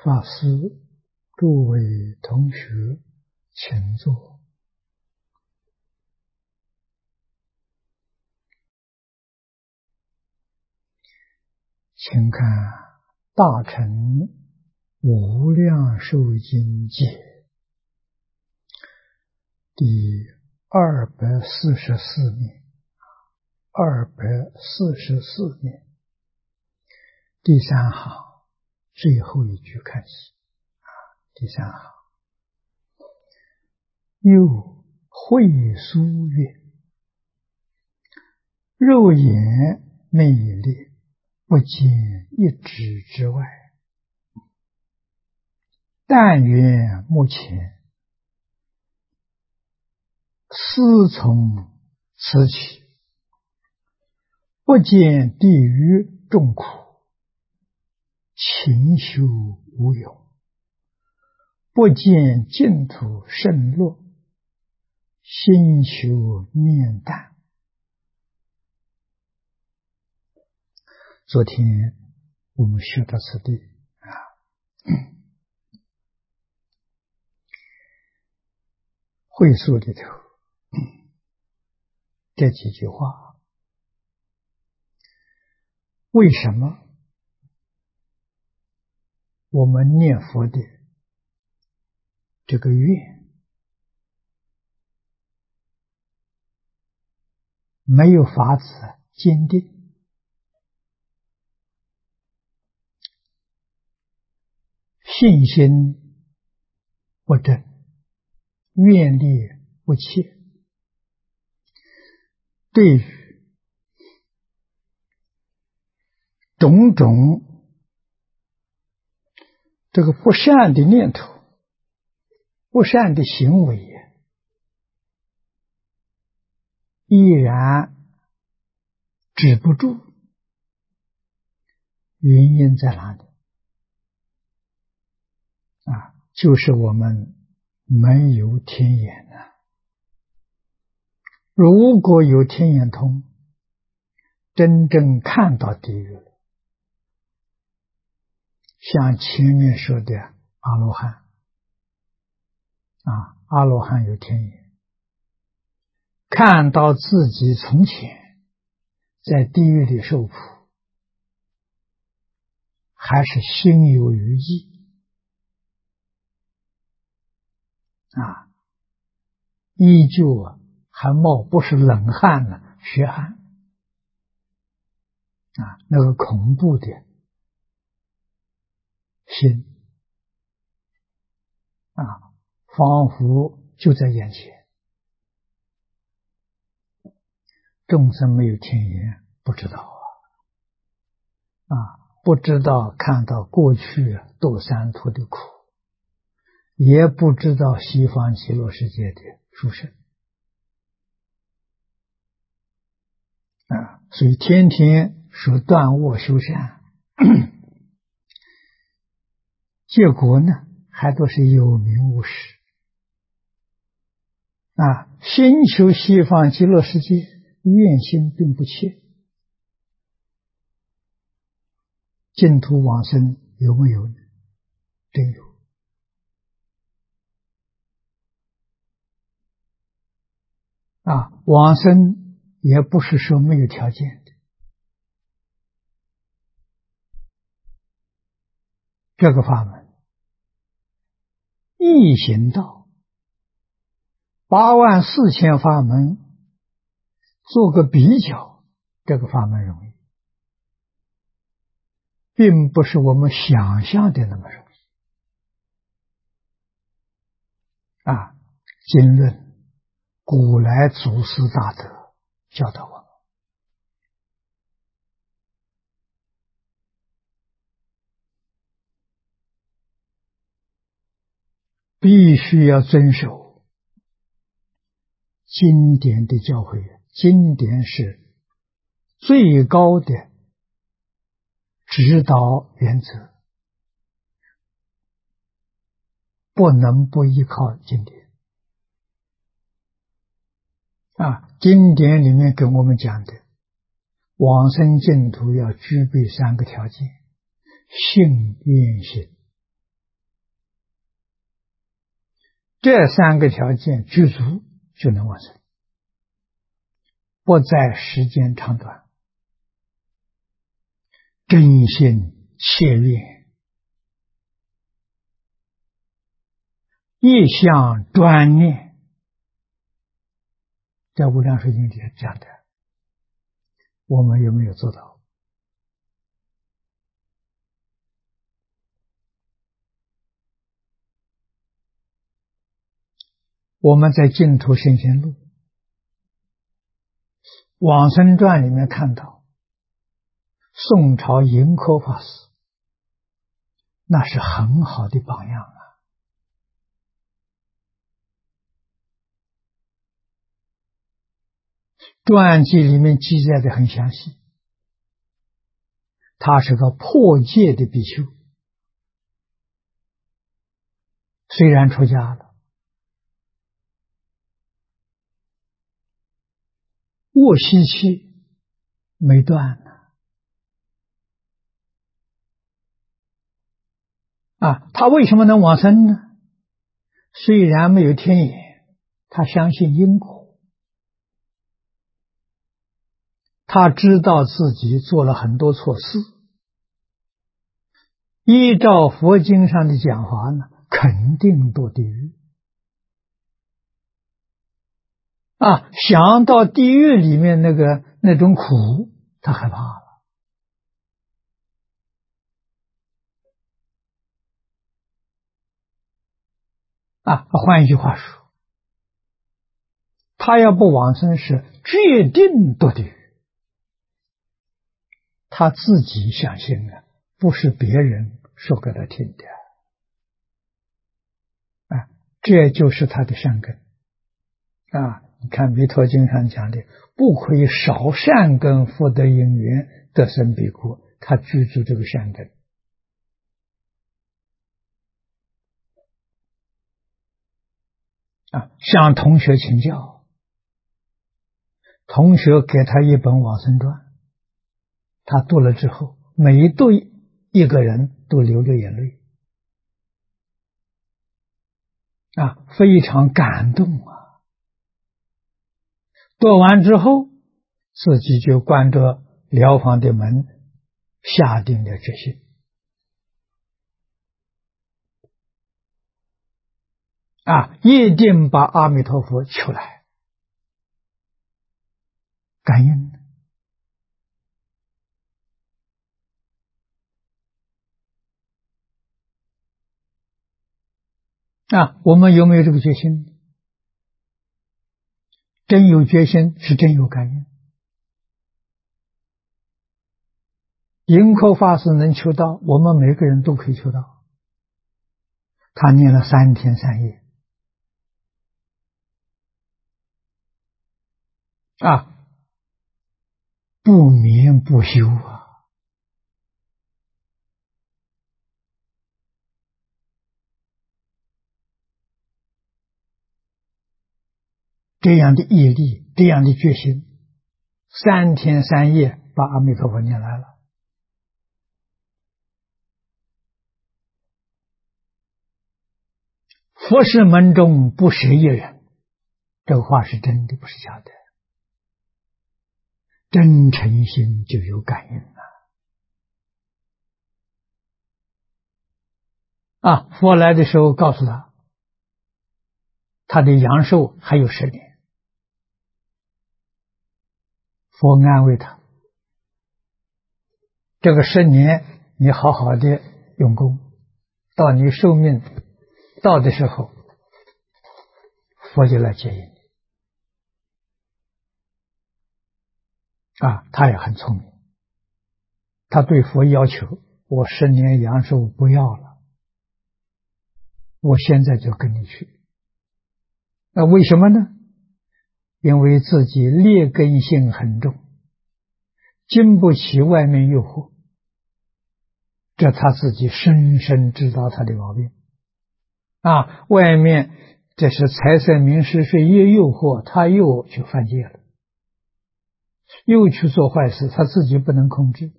法师，诸位同学，请坐。请看《大乘无量寿经解》第244面，244面第三行最后一句开始。第三行，又会疏曰：肉眼昧劣，不见一指之外。但愿目前思从此起，不见地狱众苦，勤修无有，不见净土甚乐，心修念淡。昨天我们学到此地会疏里头这几句话，为什么我们念佛的这个愿没有法子坚定？信心不正，愿力不切，对于种种这个不善的念头、不善的行为，依然止不住。原因在哪里？就是我们没有天眼如果有天眼通，真正看到地狱了，像前面说的阿罗汉阿罗汉有天眼，看到自己从前在地狱里受苦，还是心有余悸依旧还冒不是冷汗呢，血汗那个恐怖的心仿佛就在眼前。众生没有天眼，不知道不知道看到过去堕三途的苦，也不知道西方极乐世界的殊胜所以天天说断恶修善结果呢还都是有名无实先求西方极乐世界，愿心并不切。净土往生有没有呢？真有往生也不是说没有条件的。这个法门易行道84000法门做个比较，这个法门容易，并不是我们想象的那么容易经论古来祖师大德教导我们，必须要遵守经典的教诲。经典是最高的指导原则，不能不依靠经典经典里面跟我们讲的往生净土要具备3个条件：信、愿、行这三个条件具足，就能往生，不在时间长短，真心切愿，一向专念。在《无量寿经》里讲的，我们有没有做到？我们在净土圣贤录往生传里面看到，宋朝盈科法师，那是很好的榜样啊。传记里面记载的很详细，他是个破戒的比丘，虽然出家了，卧息期没断呢。他为什么能往生呢？虽然没有天眼，他相信因果，他知道自己做了很多错事，依照佛经上的讲法呢，肯定堕地狱。想到地狱里面那种苦，他害怕了。换一句话说，他要不往生是决定堕地狱，他自己相信啊，不是别人说给他听的。这就是他的善根。你看弥陀经上讲的，不可以少善根福德因缘得生彼国，他具足这个善根。向同学请教，同学给他一本往生传，他读了之后，每一读一个人都流着眼泪，非常感动啊。读完之后，自己就关着疗房的门，下定了决心，一定把阿弥陀佛求来感应。我们有没有这个决心？真有决心是真有感应。盈科法师能求到，我们每个人都可以求到。他念了3天3夜，不眠不休这样的毅力，这样的决心，3天3夜把阿弥陀佛念来了。佛事门中不舍一人，这个话是真的，不是假的。真诚心就有感应佛来的时候告诉他，他的阳寿还有10年。佛安慰他，这个10年你好好的用功，到你寿命到的时候，佛就来接引你。他也很聪明，他对佛要求，我10年阳寿不要了，我现在就跟你去。为什么呢？因为自己劣根性很重，经不起外面诱惑，这他自己深深知道他的毛病。外面这是财色名食睡一诱惑，他又去犯戒了，又去做坏事，他自己不能控制，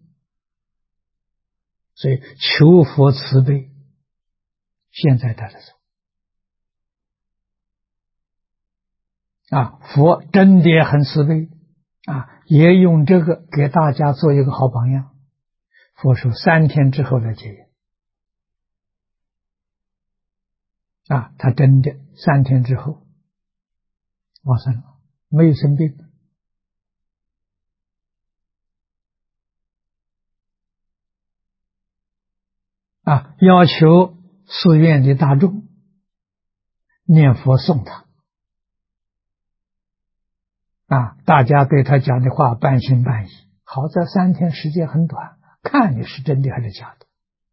所以求佛慈悲，现在带着走。 佛真的很慈悲也用这个给大家做一个好榜样。佛说3天之后来结缘他真的3天之后往生了，没有生病要求寺院的大众念佛送他大家对他讲的话半信半疑。好在3天时间很短，看你是真的还是假的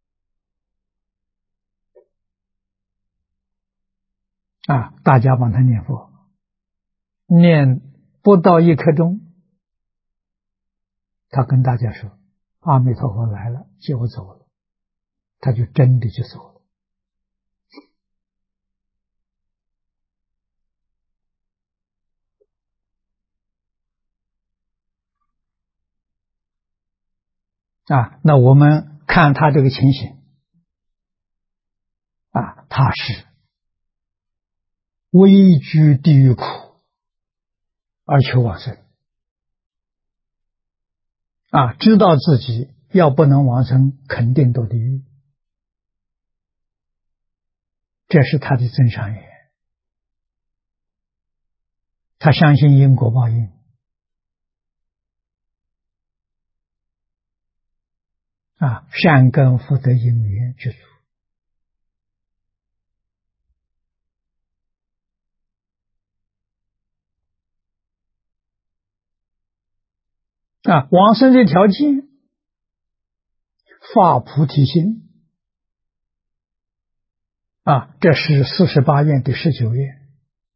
大家帮他念佛，念不到1刻钟，他跟大家说阿弥陀佛来了，接我走了，他就真的就走了那我们看他这个情形他是危居地狱苦而求往生知道自己要不能往生，肯定堕地狱，这是他的真善缘。他相信因果报应善根福德因缘具足往生的条件发菩提心这是48愿的19愿。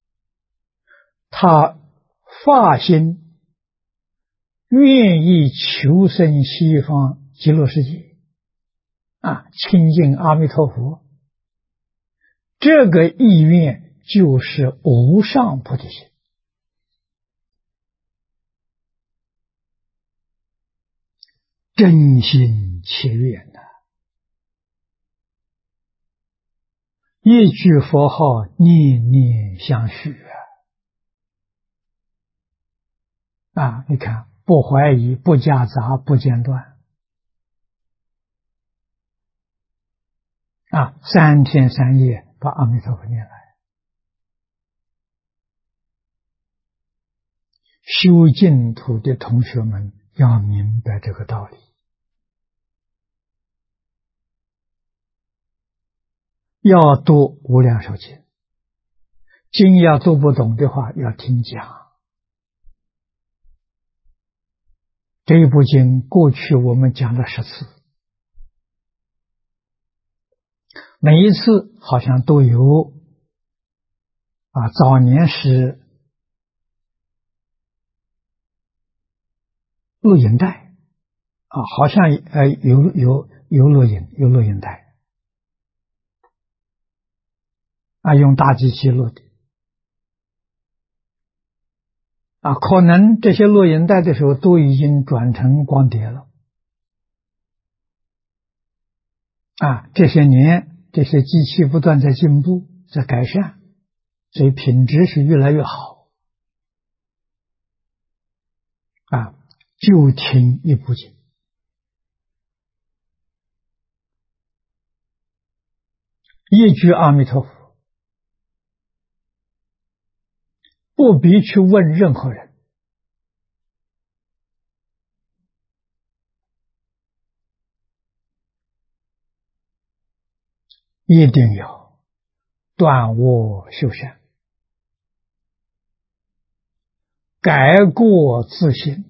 他发心愿意求生西方极乐世界亲近阿弥陀佛，这个意愿就是无上菩提心。真心切愿一句佛号念念相续你看不怀疑，不夹杂，不间断3天3夜把阿弥陀佛念来。修净土的同学们要明白这个道理，要读无量寿经，经要读不懂的话要听讲。这一部经过去我们讲了10次，每一次好像都有早年是录影带好像有录影带用大机器录的可能这些录影带的时候都已经转成光碟了这些年这些机器不断在进步，在改善，所以品质是越来越好就听一部经，一句阿弥陀佛，不必去问任何人，一定要断恶修善，改过自新，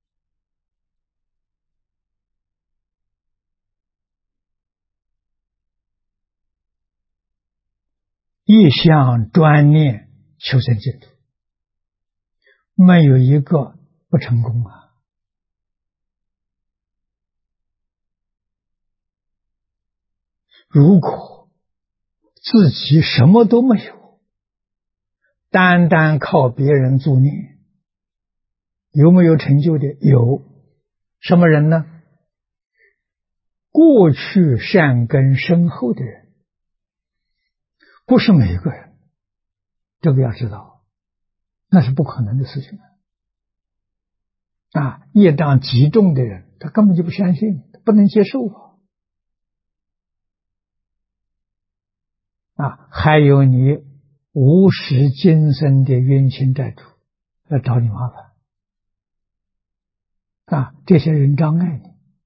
一向专念求生净土，没有一个不成功如果自己什么都没有，单单靠别人助念，有没有成就的？有。什么人呢？过去善根深厚的人，不是每一个人，这个要知道那是不可能的事情业障极重的人，他根本就不相信，不能接受还有你无始今生的冤亲债主要找你麻烦这些人障碍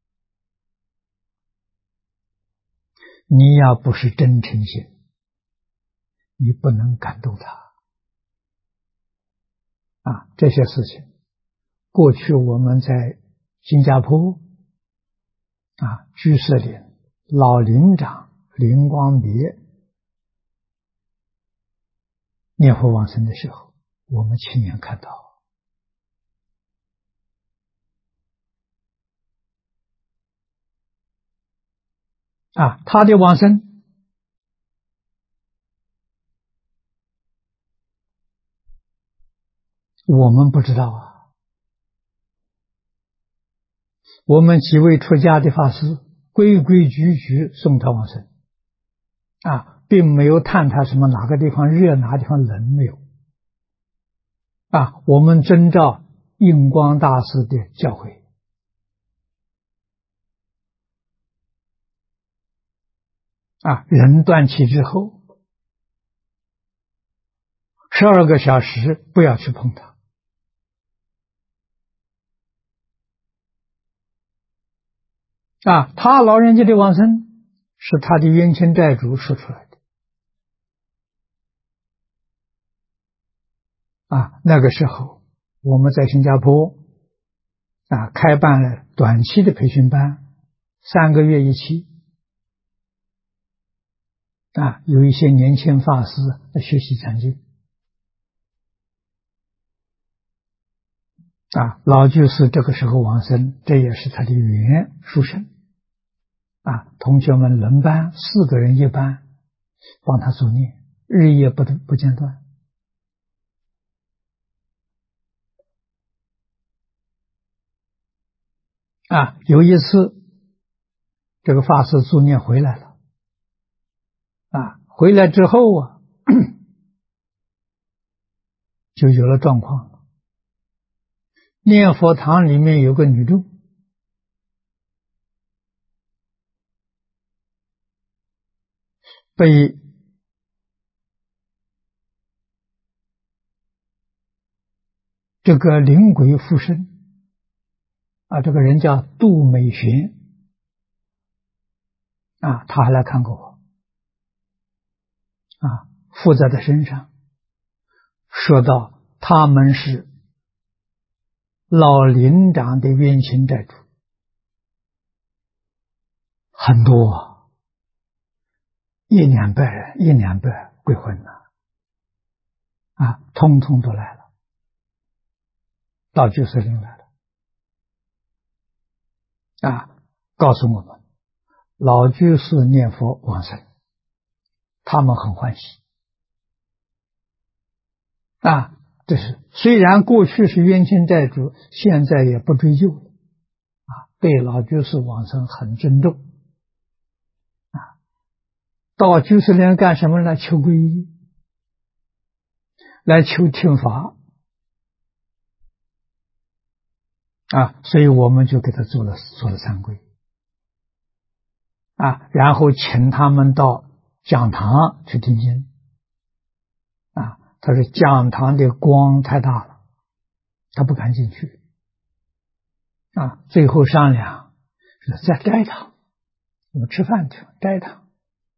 你要不是真诚心，你不能感动他这些事情，过去我们在新加坡居士林老林长林光别念佛往生的时候，我们亲眼看到他的往生我们不知道我们几位出家的法师规规矩矩送他往生并没有探他什么哪个地方热哪个地方冷，没有我们遵照印光大师的教诲人断气之后12个小时不要去碰它他老人家的往生是他的冤亲债主说出来的那个时候我们在新加坡开办了短期的培训班，3个月一期有一些年轻法师学习讲经老居士这个时候往生，这也是他的缘殊胜同学们轮班，4个人一班，帮他助念，日夜不间断有一次这个法师助念回来了回来之后就有了状况了。念佛堂里面有个女众被这个灵鬼附身这个人叫杜美璇他还来看过我附在他身上，说到他们是老林长的冤亲债主，很多100-200人，100-200鬼魂通通都来了，到居士林来了告诉我们老居士念佛往生，他们很欢喜这是虽然过去是冤亲债主，现在也不追究了对老居士往生很尊重到居士林干什么呢？求皈依，来求听法所以我们就给他做了三皈然后请他们到讲堂去听经他说讲堂的光太大了，他不敢进去最后商量在斋堂，我们吃饭去斋堂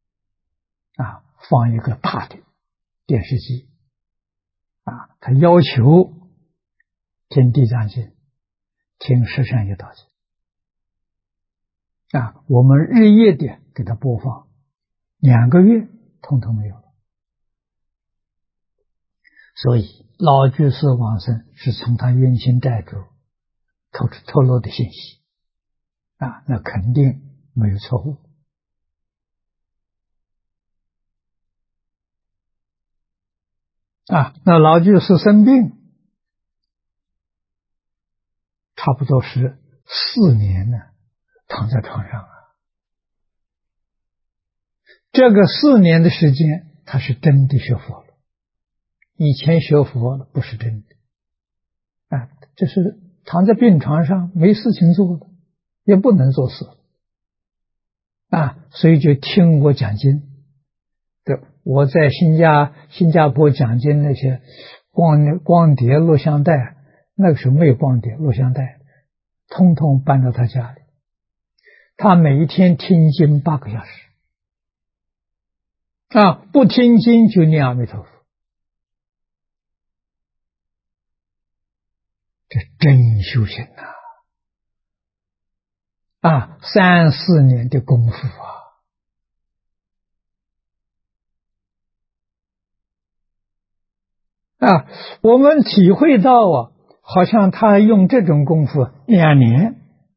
放一个大的电视机他要求听地藏经，听十善业道经我们日夜的给他播放，2个月通通没有了。所以老居士往生是从他冤亲债主透露的信息那肯定没有错误那老居士生病差不多是4年呢，躺在床上这个4年的时间他是真的学佛了， 以前学佛了不是真的啊，这是躺在病床上没事情做了，也不能做事啊，所以就听我讲经。对，我在新加坡讲经那些光碟录像带，那个时候没有光碟录像带，通通搬到他家里。他每一天听经8个小时啊，不听经就念阿弥陀佛，这真修行啊！3、4年的功夫啊！我们体会到好像他用这种功夫2年。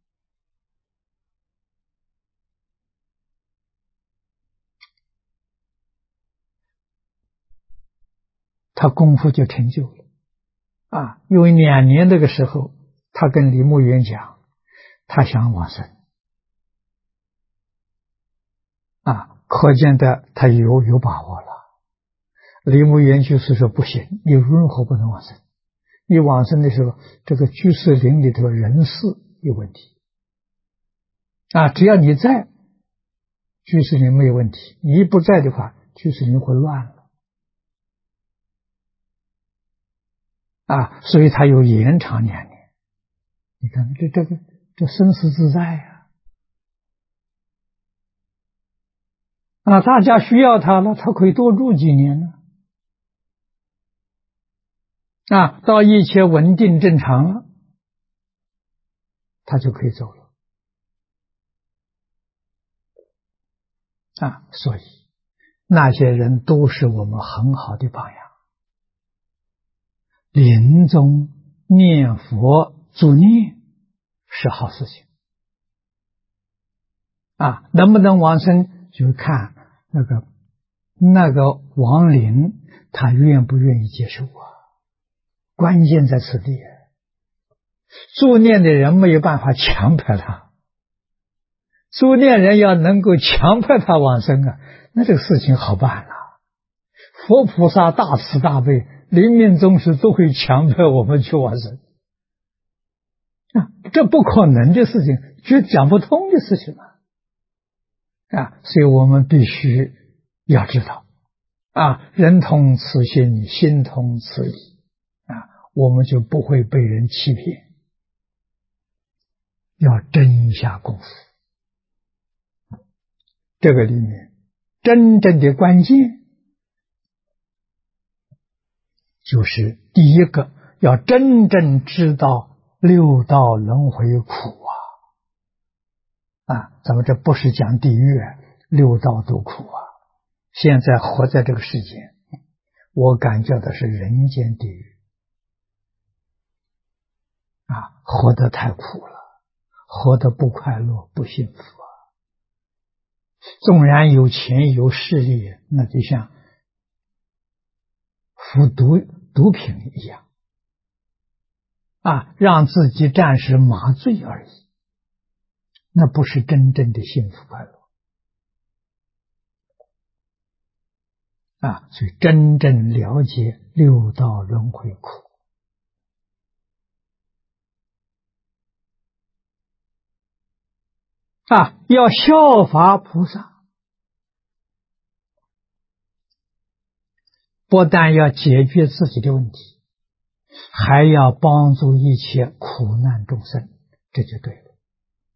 他功夫就成就了啊！因为2年那个时候，他跟李牧原讲，他想往生啊，可见的他有把握了。李牧原就是说不行，你任何不能往生。你往生的时候，这个居士林里头人事有问题啊！只要你在，居士林没有问题；你一不在的话，居士林会乱了啊！所以他有延长2年。你看，这生死自在啊！大家需要他了，他可以多住几年呢啊！到一切稳定正常了，他就可以走了啊！所以那些人都是我们很好的榜样。临终念佛助念是好事情啊！能不能往生，就看那个亡灵他愿不愿意接受关键在此地。助念的人没有办法强迫他，助念人要能够强迫他往生那这个事情好办了。佛菩萨大慈大悲，临命终时都会强迫我们去往生这不可能的事情，就讲不通的事情所以我们必须要知道人同此心，心同此理我们就不会被人欺骗，要真下功夫。这个里面真正的关键就是第一个，要真正知道六道轮回苦咱们这不是讲地狱六道都苦现在活在这个世界，我感觉的是人间地狱活得太苦了，活得不快乐不幸福纵然有钱有势力，那就像服毒品一样让自己暂时麻醉而已，那不是真正的幸福快乐所以真正了解六道轮回苦要效法菩萨，不但要解决自己的问题，还要帮助一切苦难众生，这就对了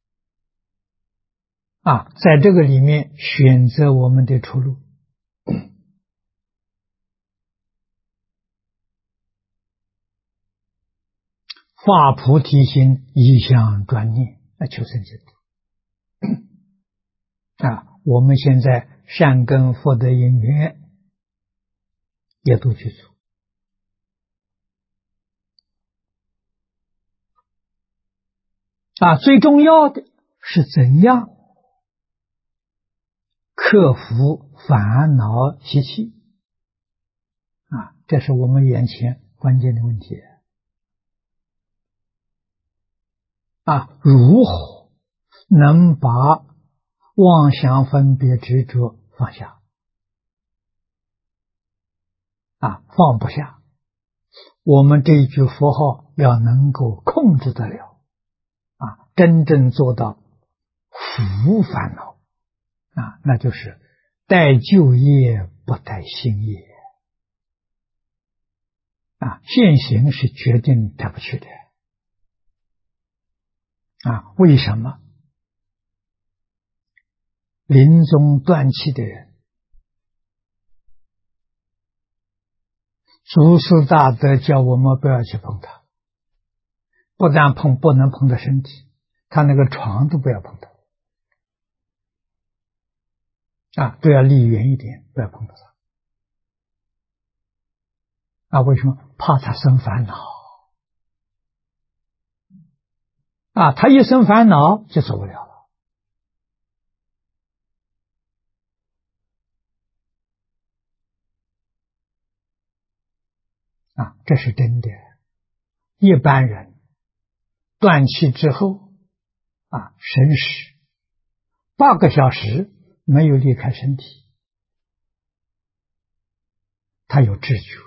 在这个里面选择我们的出路发菩提心，一向专念求生净土我们现在善根福德因缘也都去做最重要的是怎样克服烦恼习气这是我们眼前关键的问题如何能把妄想分别执着放下放不下我们这一句佛号要能够控制得了真正做到福烦恼那就是带旧业不带新业现行是决定带不去的为什么？临终断气的人，祖师大德叫我们不要去碰他，不但不能碰到身体，他那个床都不要碰他都要离远一点，不要碰到他为什么？怕他生烦恼他一生烦恼就走不了了这是真的。一般人断气之后神识8个小时没有离开身体，他有知觉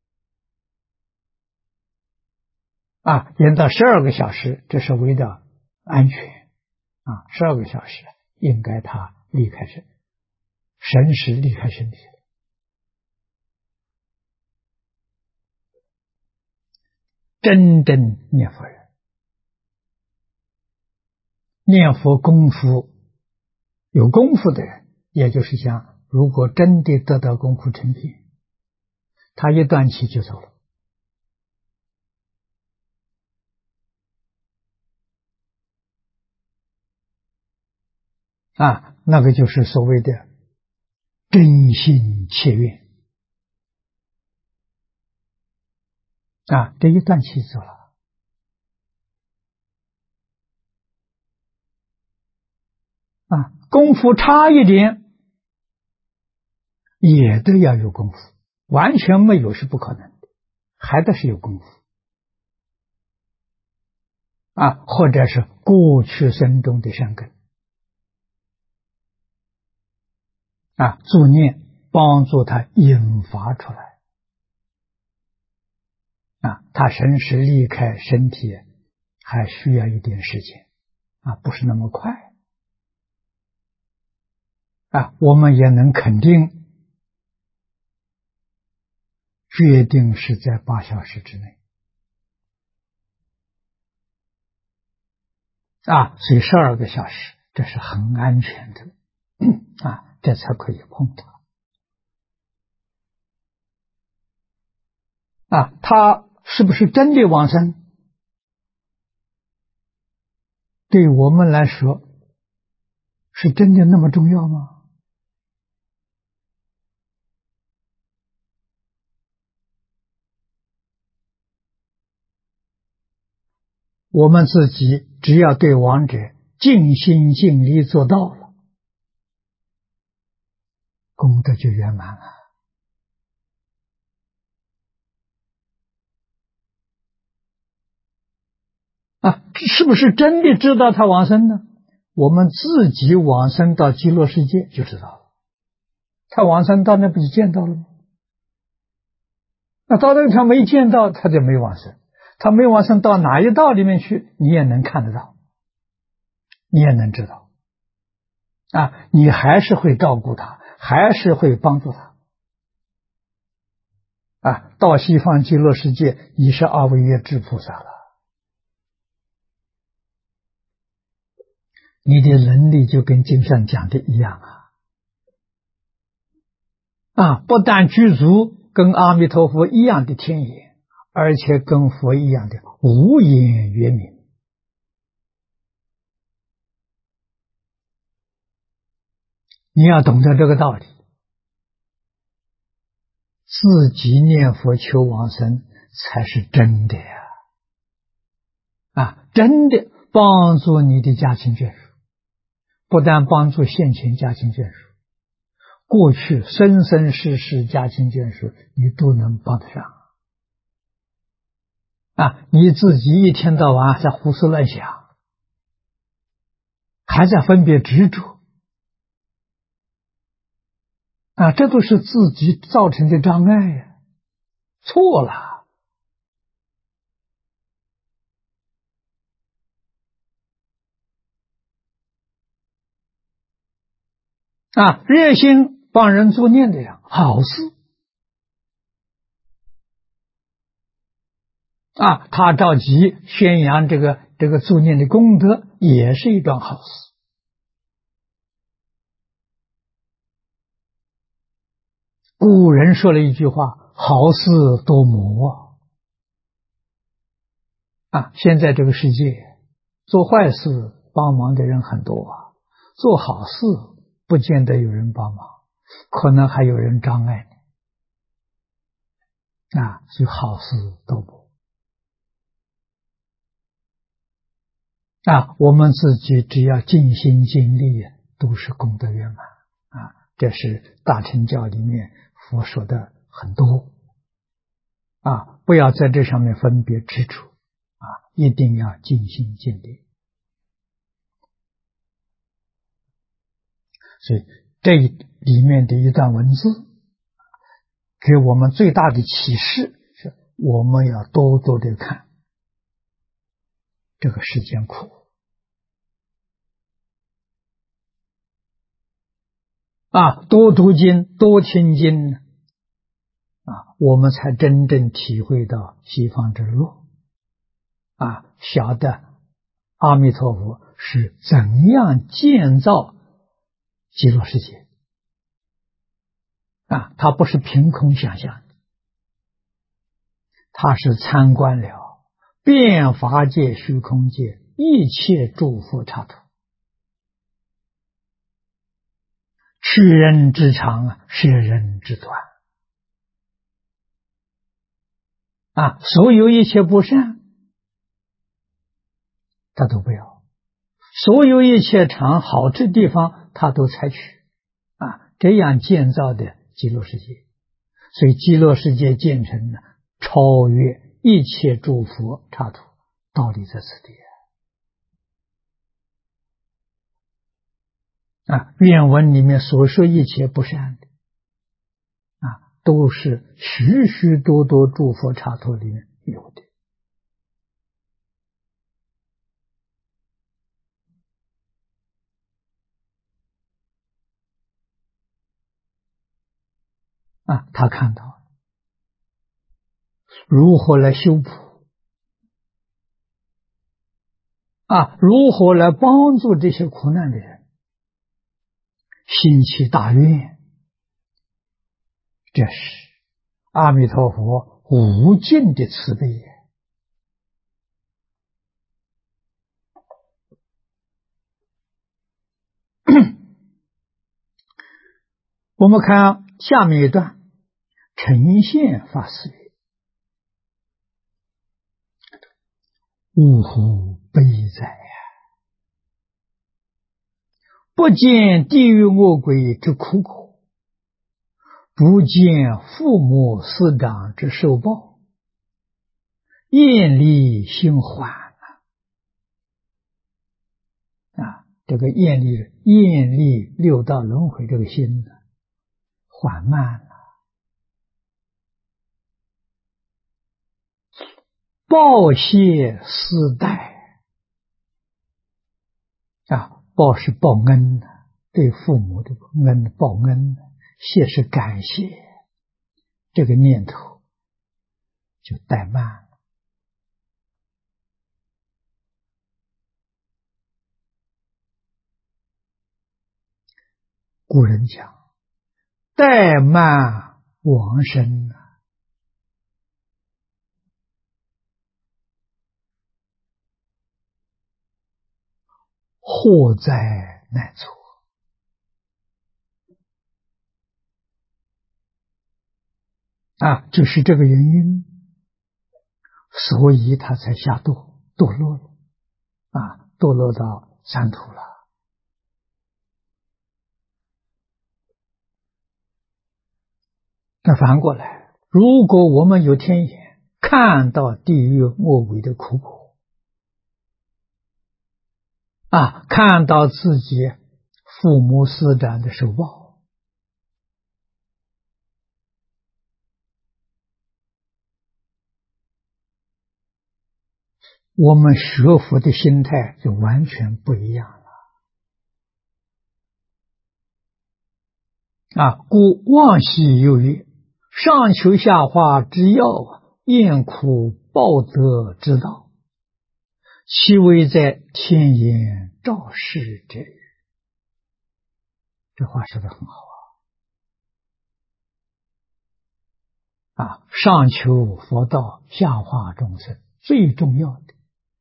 延到12个小时，这是为了安全12个小时应该他离开神识离开身体。真正念佛人，念佛功夫有功夫的人，也就是讲，如果真的得到功夫成品，他一断气就走了那个就是所谓的真心切愿这一断气走了功夫差一点也都要有功夫，完全没有是不可能的，还得是有功夫或者是过去生中的善根助念帮助他引发出来他神识离开身体还需要一点时间不是那么快我们也能肯定决定是在8小时之内所以12个小时这是很安全的这才可以碰他是不是真的往生？对我们来说是真的那么重要吗？我们自己只要对亡者尽心尽力做到了，功德就圆满了是不是真的知道他往生呢？我们自己往生到极乐世界就知道了，他往生到那不就见到了吗？那到那个他没见到，他就没往生，他没往生到哪一道里面去，你也能看得到，你也能知道你还是会照顾他，还是会帮助他到西方极乐世界你是阿惟越致菩萨了，你的能力就跟经上讲的一样不但具足跟阿弥陀佛一样的天眼，而且跟佛一样的无眼圆明你要懂得这个道理，自己念佛求往生才是真的真的帮助你的家亲眷属，不但帮助现前家亲眷属，过去生生世世家亲眷属你都能帮得上你自己一天到晚在胡思乱想，还在分别执着这都是自己造成的障碍错了热心帮人助念的呀，好事他着急宣扬这个助念的功德，也是一桩好事。古人说了一句话：好事多磨现在这个世界做坏事帮忙的人很多做好事不见得有人帮忙，可能还有人障碍你所以好事多磨我们自己只要尽心尽力都是功德圆满这是大乘教里面佛说的很多不要在这上面分别执着一定要尽心尽力。所以这里面的一段文字给我们最大的启示是，我们要多多的看这个世间苦多读经多听经我们才真正体会到西方之乐晓得阿弥陀佛是怎样建造极乐世界他不是凭空想象的，他是参观了遍法界虚空界一切诸佛刹土，取人之长舍人之短所有一切不善他都不要，所有一切长好的地方他都采取这样建造的极乐世界。所以极乐世界建成超越一切诸佛刹土，道理在此地愿文里面所说一切不善的都是许许多多诸佛刹土里面有的他看到如何来修补如何来帮助这些苦难的人，兴起大愿，这是阿弥陀佛无尽的慈悲我们看下面一段，呈现法师语：呜呼悲哉不见地狱恶鬼之苦口，不见父母师长之受报，厌离心缓这个厌离六道轮回这个心缓慢了。报谢师代报是报恩对父母的恩报恩，谢是感谢，这个念头就怠慢了。古人讲怠慢往生祸灾难除就是这个原因，所以他才下堕落了堕落到三途了。那反过来，如果我们有天眼看到地狱恶鬼的苦苦看到自己父母师长的受报，我们学佛的心态就完全不一样了故往昔有曰：上求下化之要，厌苦报德之道，其为在天眼照世者也。这话说得很好上求佛道，下化众生，最重要的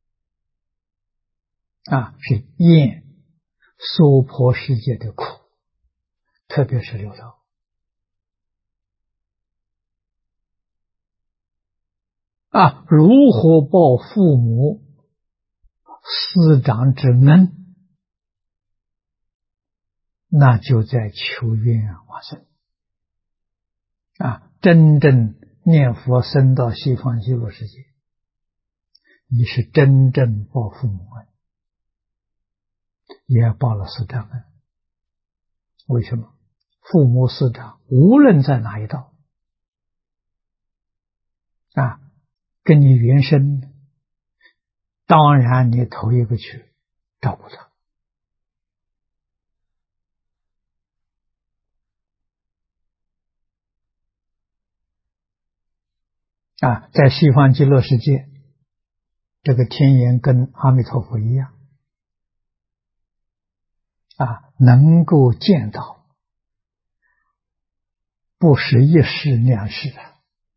是厌娑婆世界的苦，特别是六道如何报父母师长之恩，那就在求愿往生真正念佛升到西方极乐世界，你是真正报父母恩，也报了师长恩。为什么？父母师长无论在哪一道跟你原生，当然你头一个去照顾他在西方极乐世界，这个天眼跟阿弥陀佛一样能够见到，不是一世两世的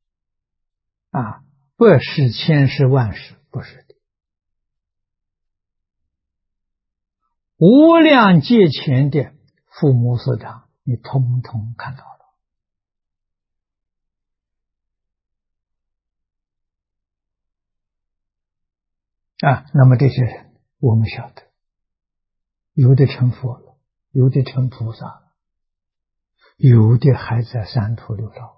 百世千世万世，不是的，无量劫前的父母师长，你通通看到了那么这些人我们晓得，有的成佛了，有的成菩萨了，有的还在三途六道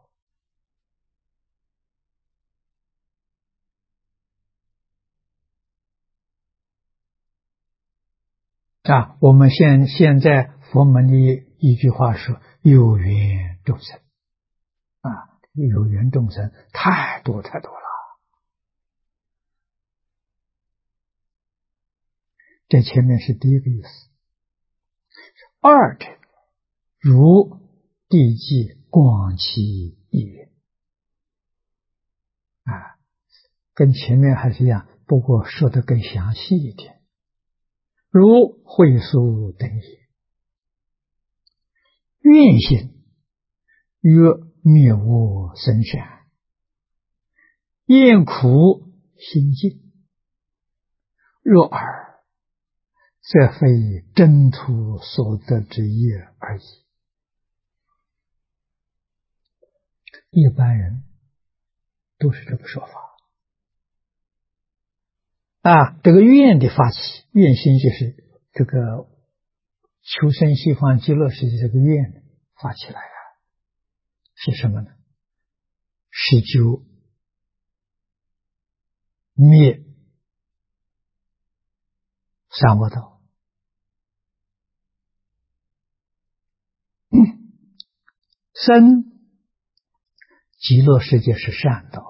我们现在佛门的一句话说，有缘众生有缘众生太多太多了。这前面是第一个意思。二者，如地际广其意愿跟前面还是一样，不过说得更详细一点。如会疏等也，愿心曰灭我生善，厌苦心静，若尔，则非真土所得之业而已。一般人都是这个说法这个愿的发起，愿心就是这个求生西方极乐世界这个愿发起来是什么呢？是就灭三恶道生极乐世界是善道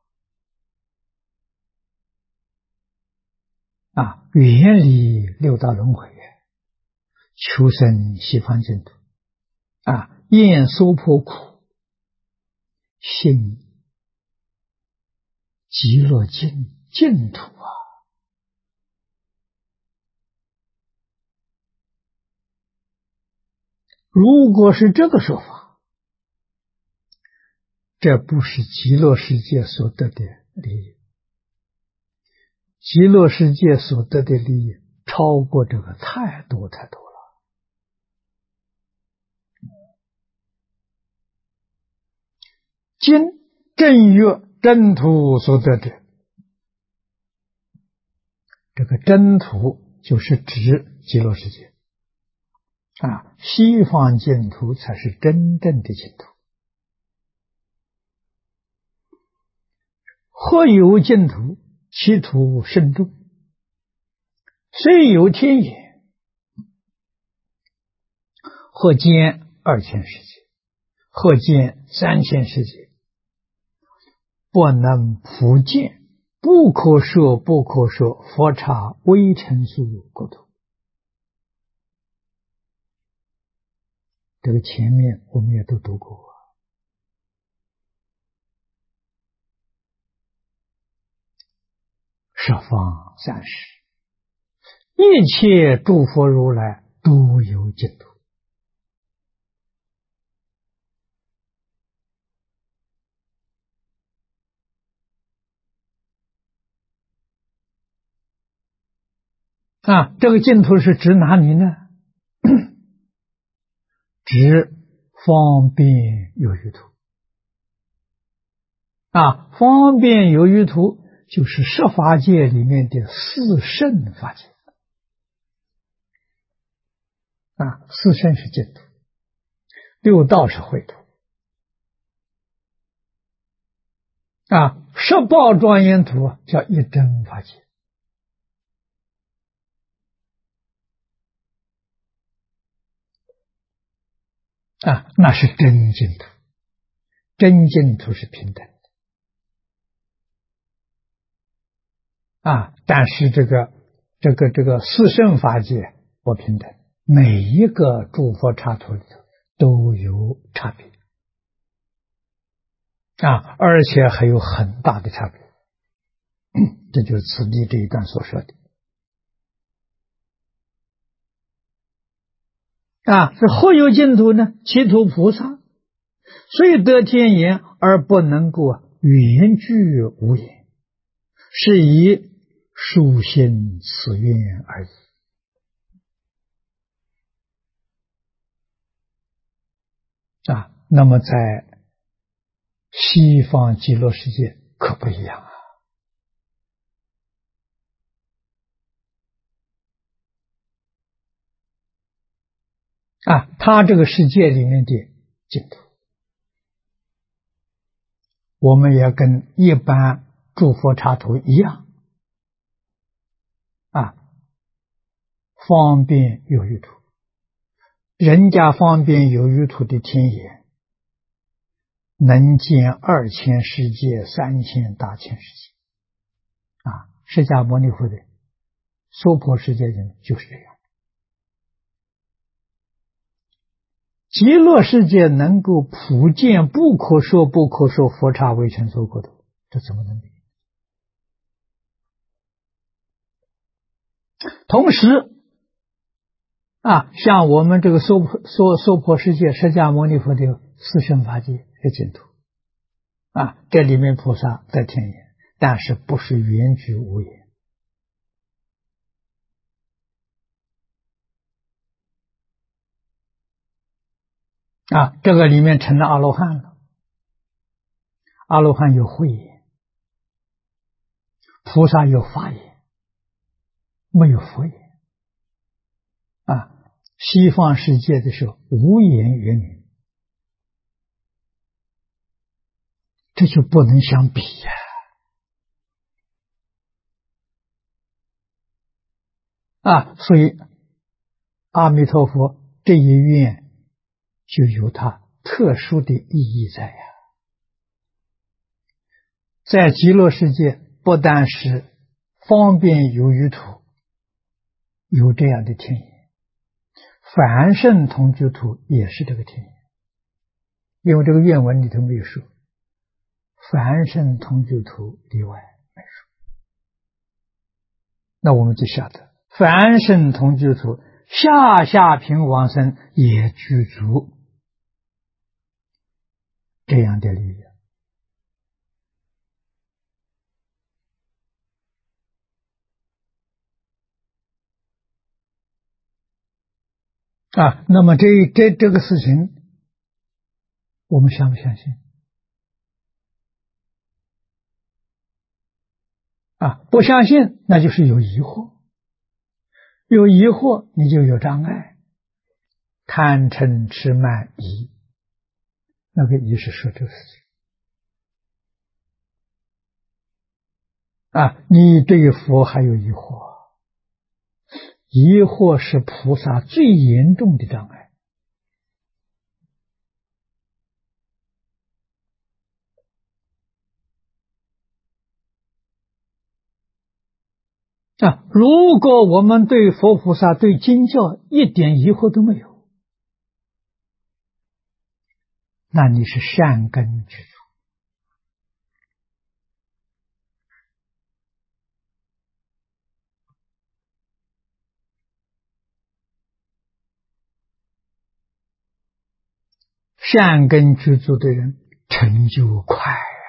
远离六道轮回，求生西方净土厌娑婆苦，信极乐净土如果是这个说法，这不是极乐世界所得的利益，极乐世界所得的利益超过这个太多太多了。今正月真土所得的，这个真土就是指极乐世界西方净土才是真正的净土。或有净土，其土甚重，虽有天眼，或见2000世界，或见3000世界，不能普见，不可说不可说，佛刹微尘数国土。 这个前面我们也都读过。十方三世，一切诸佛如来都有净土。这个净土是指哪里呢？指方便有余土。方便有余土就是十法界里面的四圣法界。四圣是净土，六道是秽土。十报庄严土叫一真法界。那是真净土，真净土是平等的。但是这个四圣法界不平等，每一个诸佛刹土里头都有差别。而且还有很大的差别。这就是此地这一段所说的。是何有净土呢？其土菩萨虽得天眼而不能够圆具无眼，是以殊心此愿而已。那么在西方极乐世界可不一样他这个世界里面的净土，我们也跟一般诸佛刹土一样，方便有余土。人家方便有余土的天眼，能见2000世界、3000大千世界。释迦牟尼佛的娑婆世界人就是这样。极乐世界能够普见不可说不可说佛刹微尘娑国土，这怎么能比？同时像我们这个娑婆世界释迦牟尼佛的四圣法界是净土这里面菩萨得天眼，但是不是圆具无眼。这个里面成了阿罗汉了。阿罗汉有慧眼，菩萨有法眼，没有佛眼。西方世界的时候无眼圆明，这就不能相比所以阿弥陀佛这一愿就有它特殊的意义在在极乐世界不但是方便有余土有这样的天眼，凡圣同居土也是这个天眼。因为这个愿文里头没有说，凡圣同居土例外没说。那我们就晓得凡圣同居土下品往生也具足这样的利益那么这个事情我们相不相信不相信那就是有疑惑，有疑惑你就有障碍，贪嗔痴慢疑，那个疑是说这个事情你对佛还有疑惑，疑惑是菩萨最严重的障碍如果我们对佛菩萨对经教一点疑惑都没有， 那你是善根具足。善根具足的人成就快呀，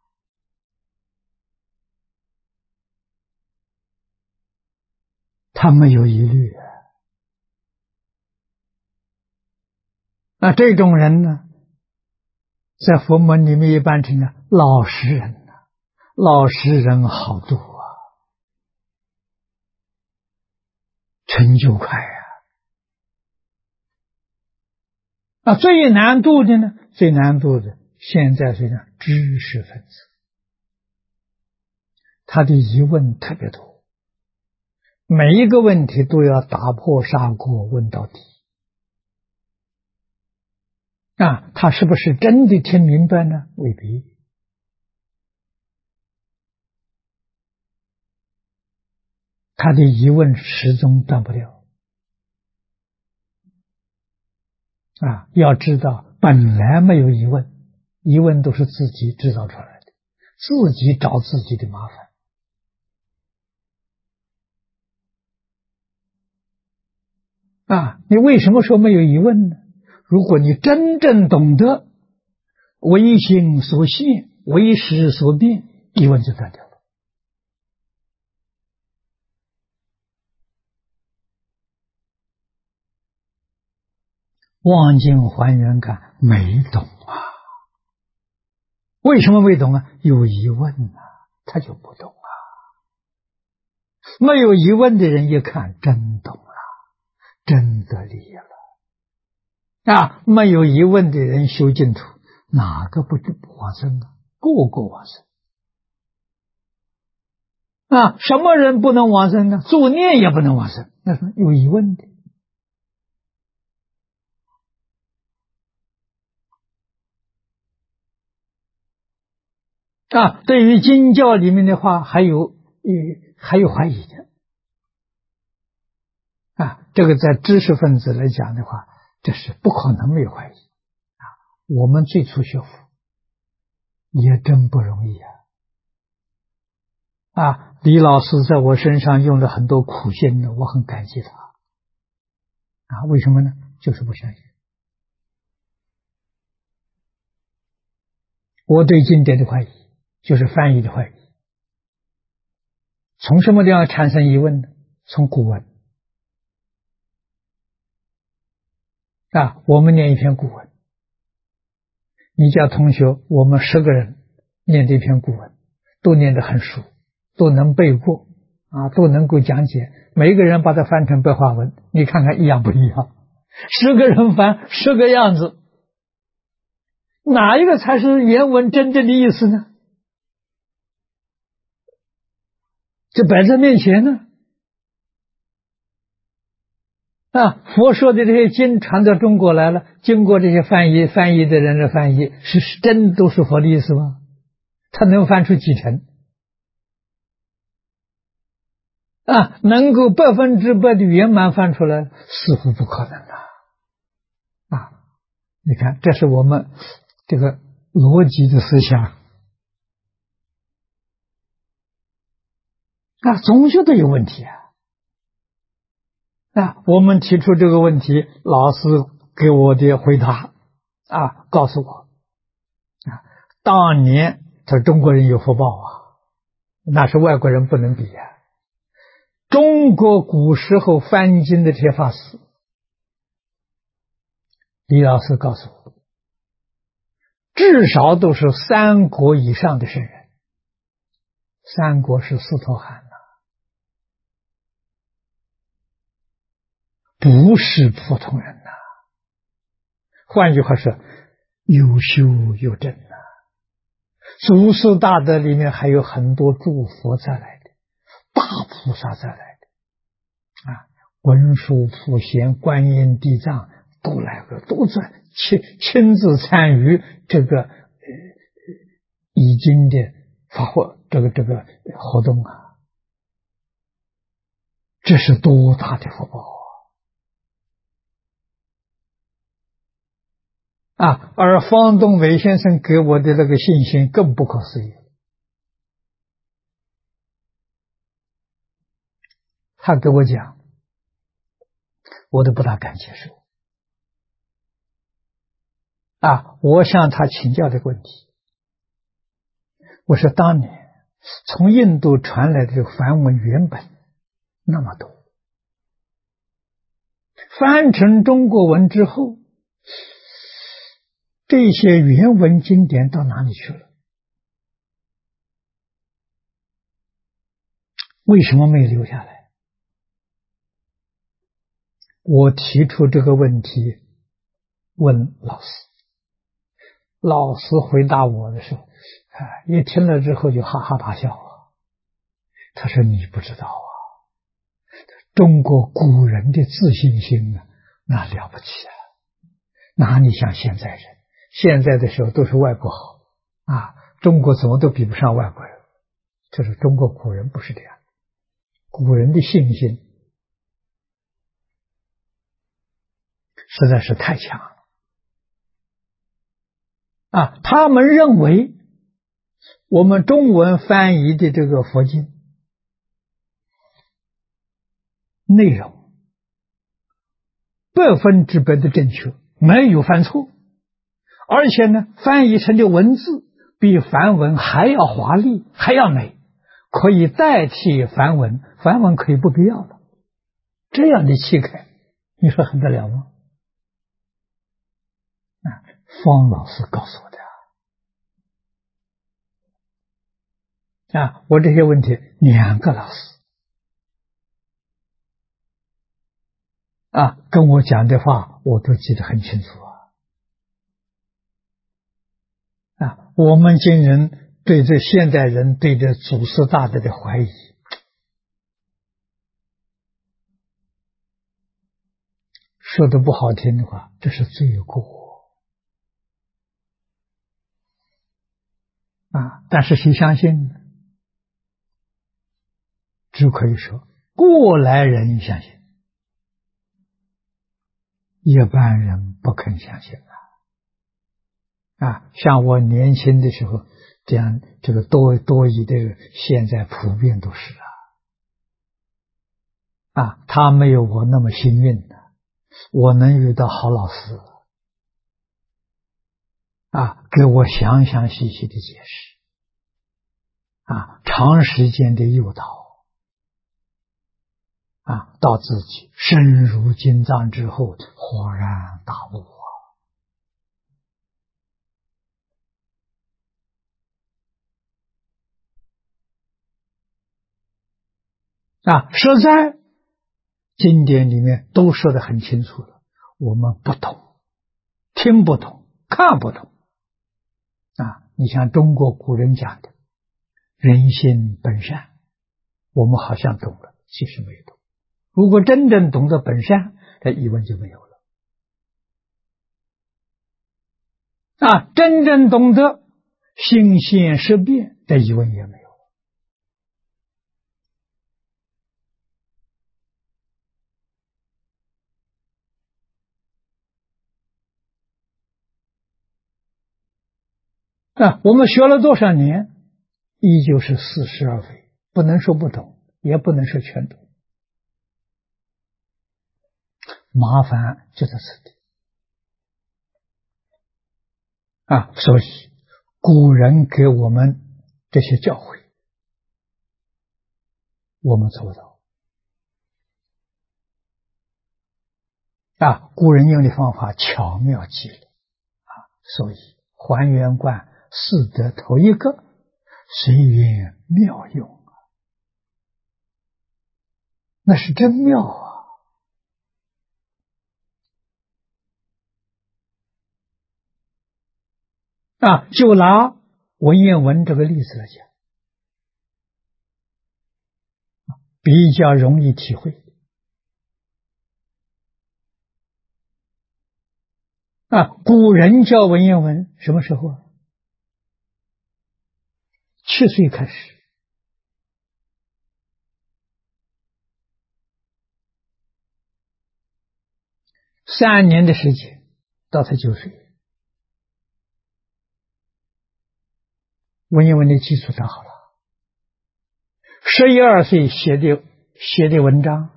他没有疑虑啊。那这种人呢，在佛门里面一般称为老实人呐，老实人好度啊，成就快呀。最难度的呢，最难度的现在是知识分子，他的疑问特别多，每一个问题都要打破砂锅问到底。他是不是真的听明白呢？未必。他的疑问始终断不了。要知道本来没有疑问，疑问都是自己制造出来的，自己找自己的麻烦。你为什么说没有疑问呢？如果你真正懂得唯心所现，唯识所变，疑问就断掉了。望境还原感没懂啊。为什么没懂啊？有疑问啊，他就不懂啊。没有疑问的人一看真懂了，真得力了。没有疑问的人修净土，哪个不往生啊？个个往生。什么人不能往生呢？作孽也不能往生，那是有疑问的。对于经教里面的话，还有怀疑的。这个在知识分子来讲的话，这是不可能没有怀疑。我们最初学佛也真不容易李老师在我身上用了很多苦心的，我很感激他。为什么呢？就是不相信。我对经典的怀疑，就是翻译的怀疑。从什么地方产生疑问呢？从古文。我们念一篇古文，你叫同学，我们10个人念这篇古文，都念得很熟，都能背过都能够讲解，每一个人把它翻成白话文，你看看一样不一样？10个人翻10个样子，哪一个才是原文真正的意思呢？就摆在面前呢。佛说的这些经传到中国来了，经过这些翻译的人的翻译，是真都是佛的意思吗？他能翻出几成？能够100%的圆满翻出来，似乎不可能你看，这是我们这个逻辑的思想总觉得有问题我们提出这个问题，老师给我的回答告诉我当年他中国人有福报那是外国人不能比中国古时候翻经的这些法师，李老师告诉我，至少都是3国以上的圣人。3国是司徒罕不是普通人换句话说，有修有证祖师大德里面还有很多诸佛再来的，大菩萨再来的文殊、普贤、观音、地藏都来过，都在亲自参与这个译经的这个活动这是多大的福报而方东伟先生给我的那个信心更不可思议。他给我讲，我都不大敢接受。我向他请教这个问题，我说当年从印度传来的这个梵文原本那么多，翻成中国文之后，这些原文经典到哪里去了？为什么没留下来？我提出这个问题问老师，老师回答我的时候，一听了之后就哈哈大笑他说你不知道中国古人的自信心那了不起哪里像现在人？现在的时候都是外国好中国怎么都比不上外国人。就是中国古人不是这样，古人的信心实在是太强了他们认为我们中文翻译的这个佛经内容100%的正确，没有犯错，而且呢，翻译成的文字比梵文还要华丽，还要美，可以代替梵文，梵文可以不必要了。这样的气概，你说很得了吗？方老师告诉我的我这些问题2个老师跟我讲的话我都记得很清楚我们今人对这现代人对这祖师大德的怀疑，说的不好听的话，这是罪过但是谁相信呢？只可以说过来人相信，一般人不肯相信像我年轻的时候这样，这个多疑的现在普遍都是他没有我那么幸运我能遇到好老师给我详详细细的解释长时间的诱导到自己深入经藏之后恍然大悟实在经典里面都说得很清楚了，我们不懂，听不懂，看不懂你像中国古人讲的人性本善，我们好像懂了，其实没有懂。如果真正懂得本善，这疑问就没有了真正懂得性现识变，这疑问也没有我们学了多少年，依旧是似是而非，不能说不懂，也不能说全懂，麻烦就在此地所以古人给我们这些教诲，我们做不到古人用的方法巧妙极了所以还原观四德头一个，随缘妙用那是真妙就拿文言文这个例子来讲，比较容易体会古人教文言文什么时候7岁开始，3年的时间到他9岁文言文的基础打好了，12岁写的文章，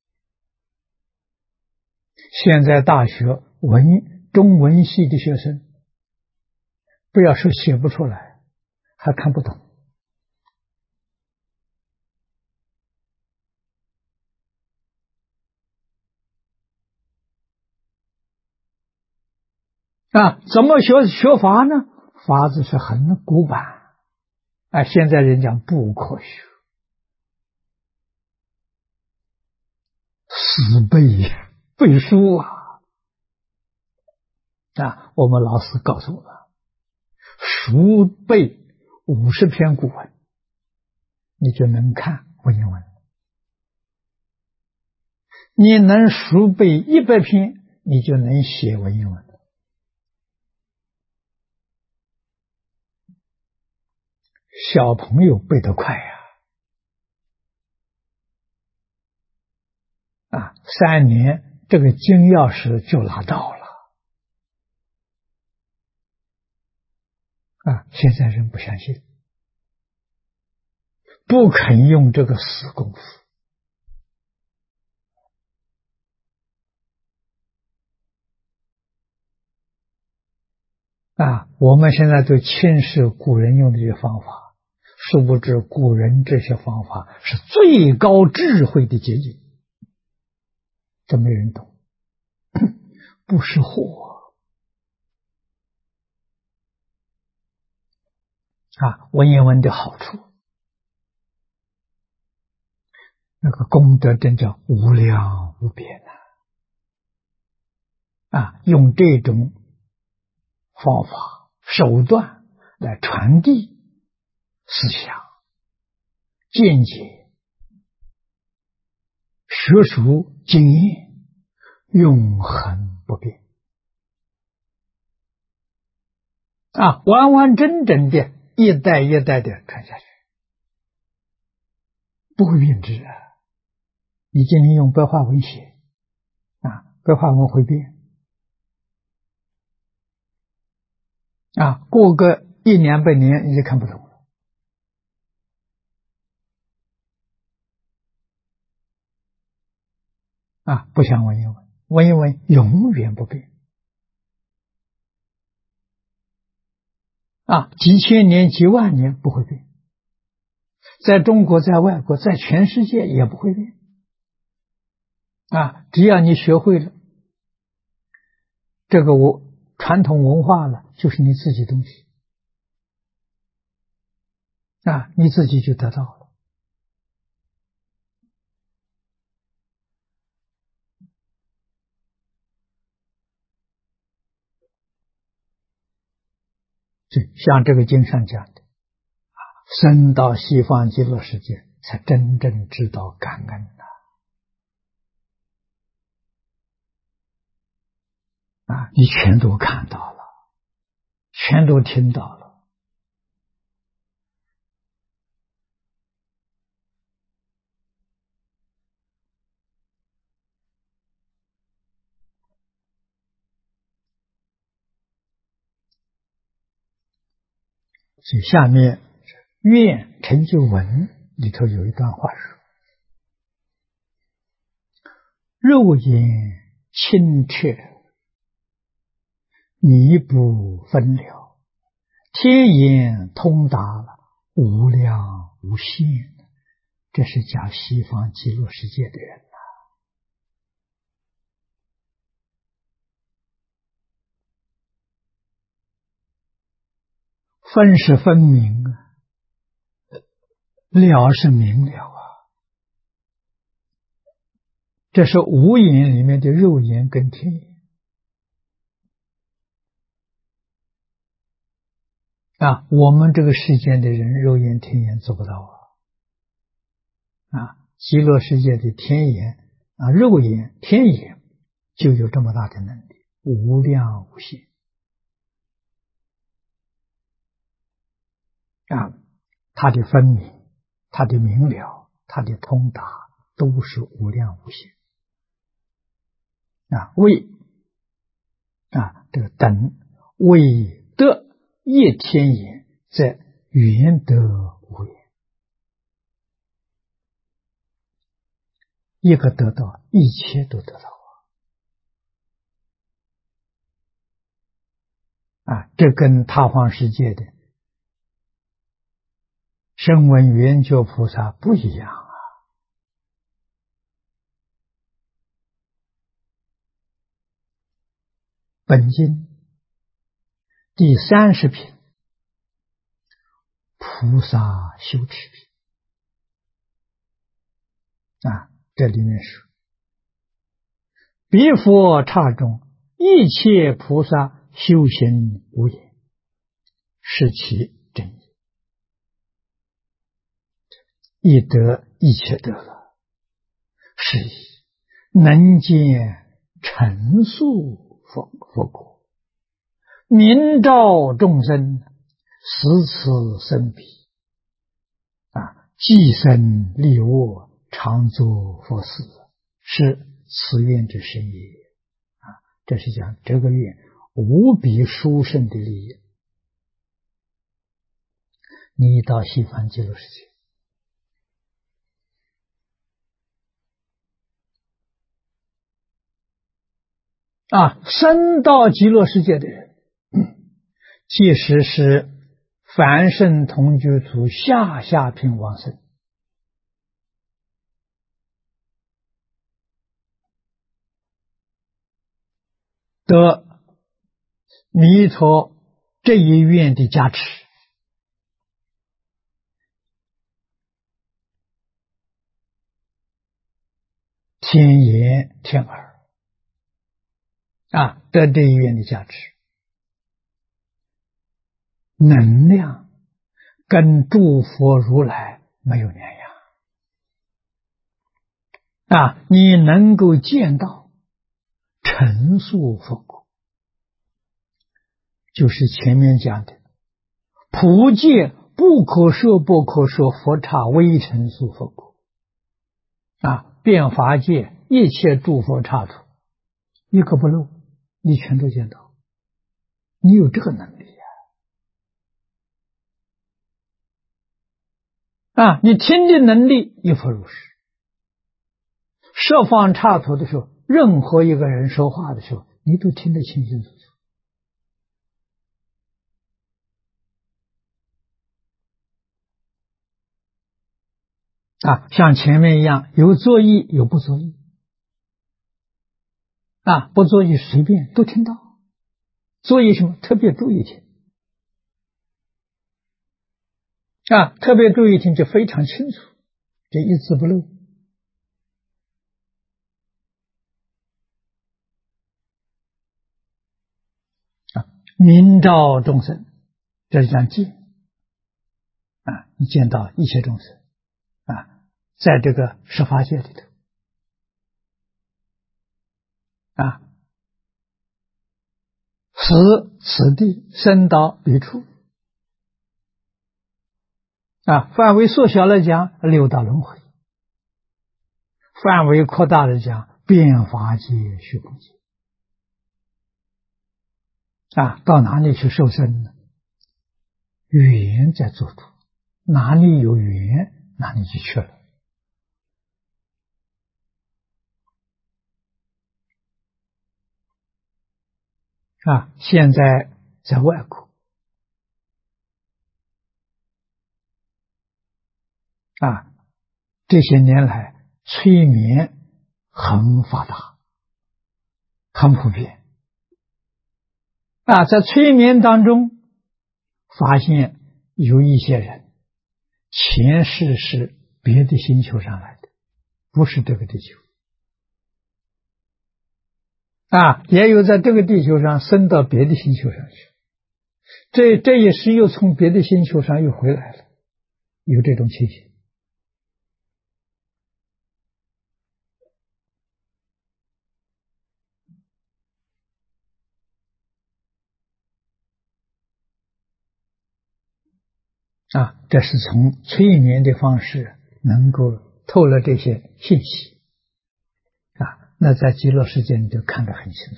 现在大学中文系的学生，不要说写不出来，还看不懂。怎么学法呢？法子是很古板，现在人讲不可学，死背书我们老师告诉我们，熟背50篇古文，你就能看文言文；你能熟背100篇，你就能写文言文。小朋友背得快3年这个金钥匙就拿到了现在人不相信，不肯用这个死功夫我们现在都轻视古人用的这些方法，殊不知古人这些方法是最高智慧的结晶，这没人懂，不识货文言文的好处，那个功德真叫无量无边用这种方法手段来传递思想见解学术经验，永恒不变完完整整的一代一代的传下去，不会变质你今天用白话文写白话文会变过个1年半年你就看不懂了不像文言文，文言文永远不变几千年几万年不会变，在中国在外国在全世界也不会变只要你学会了这个传统文化了，就是你自己东西你自己就得到了。像这个经上讲的生到西方极乐世界才真正知道感恩你全都看到了，全都听到了所以下面愿成就文里头有一段话说，肉眼清澈弥不分了，天眼通达无量无限，这是讲西方极乐世界的人分是分明了是明了这是五眼里面的肉眼跟天眼我们这个世间的人肉眼天眼做不到极乐世界的天眼肉眼天眼就有这么大的能力，无量无限它的分明，它的明了，它的通达都是无量无限为这个等为得一天眼，在圆得无言，一个得到，一切都得到啊！这跟他方世界的声闻缘觉菩萨不一样啊！本经第30品，菩萨修持品啊，这里面说，彼佛刹中，一切菩萨修行无言，是其真意，亦得一切得了，是以能见陈述佛果，明照众生，使此生彼啊，济生利恶，常作佛事，是此愿之深也啊！这是讲这个愿无比殊胜的利益。你到西方极乐世界啊，生到极乐世界的人，即使是凡圣同居土下品往生，得弥陀这一愿的加持，天眼天耳啊，得这一愿的加持，能量跟诸佛如来没有两样啊！你能够见到陈述佛果，就是前面讲的普界不可说不可说佛刹微陈述佛果啊，遍法界一切诸佛刹土一个不漏，你全都见到，你有这个能力啊！你听的能力亦复如是。设放刹土的时候，任何一个人说话的时候，你都听得清清楚楚啊！像前面一样，有作意有不作意啊，不作意随便都听到，作意什么特别注意听啊，特别注意听就非常清楚，这一字不漏啊。明照众生，这是讲见啊，你见到一切众生啊，在这个十法界里头啊，此地生到彼处啊，范围缩小来讲六道轮回，范围扩大来讲遍法界虚空界啊，到哪里去受生呢？缘在做主，哪里有缘哪里就去了啊。现在在外国啊，这些年来催眠很发达，很普遍啊。在催眠当中发现有一些人前世是别的星球上来的，不是这个地球啊，也有在这个地球上升到别的星球上去，这也是又从别的星球上又回来了，有这种情形啊。这是从催眠的方式能够透了这些信息啊，那在极乐世界你就看得很清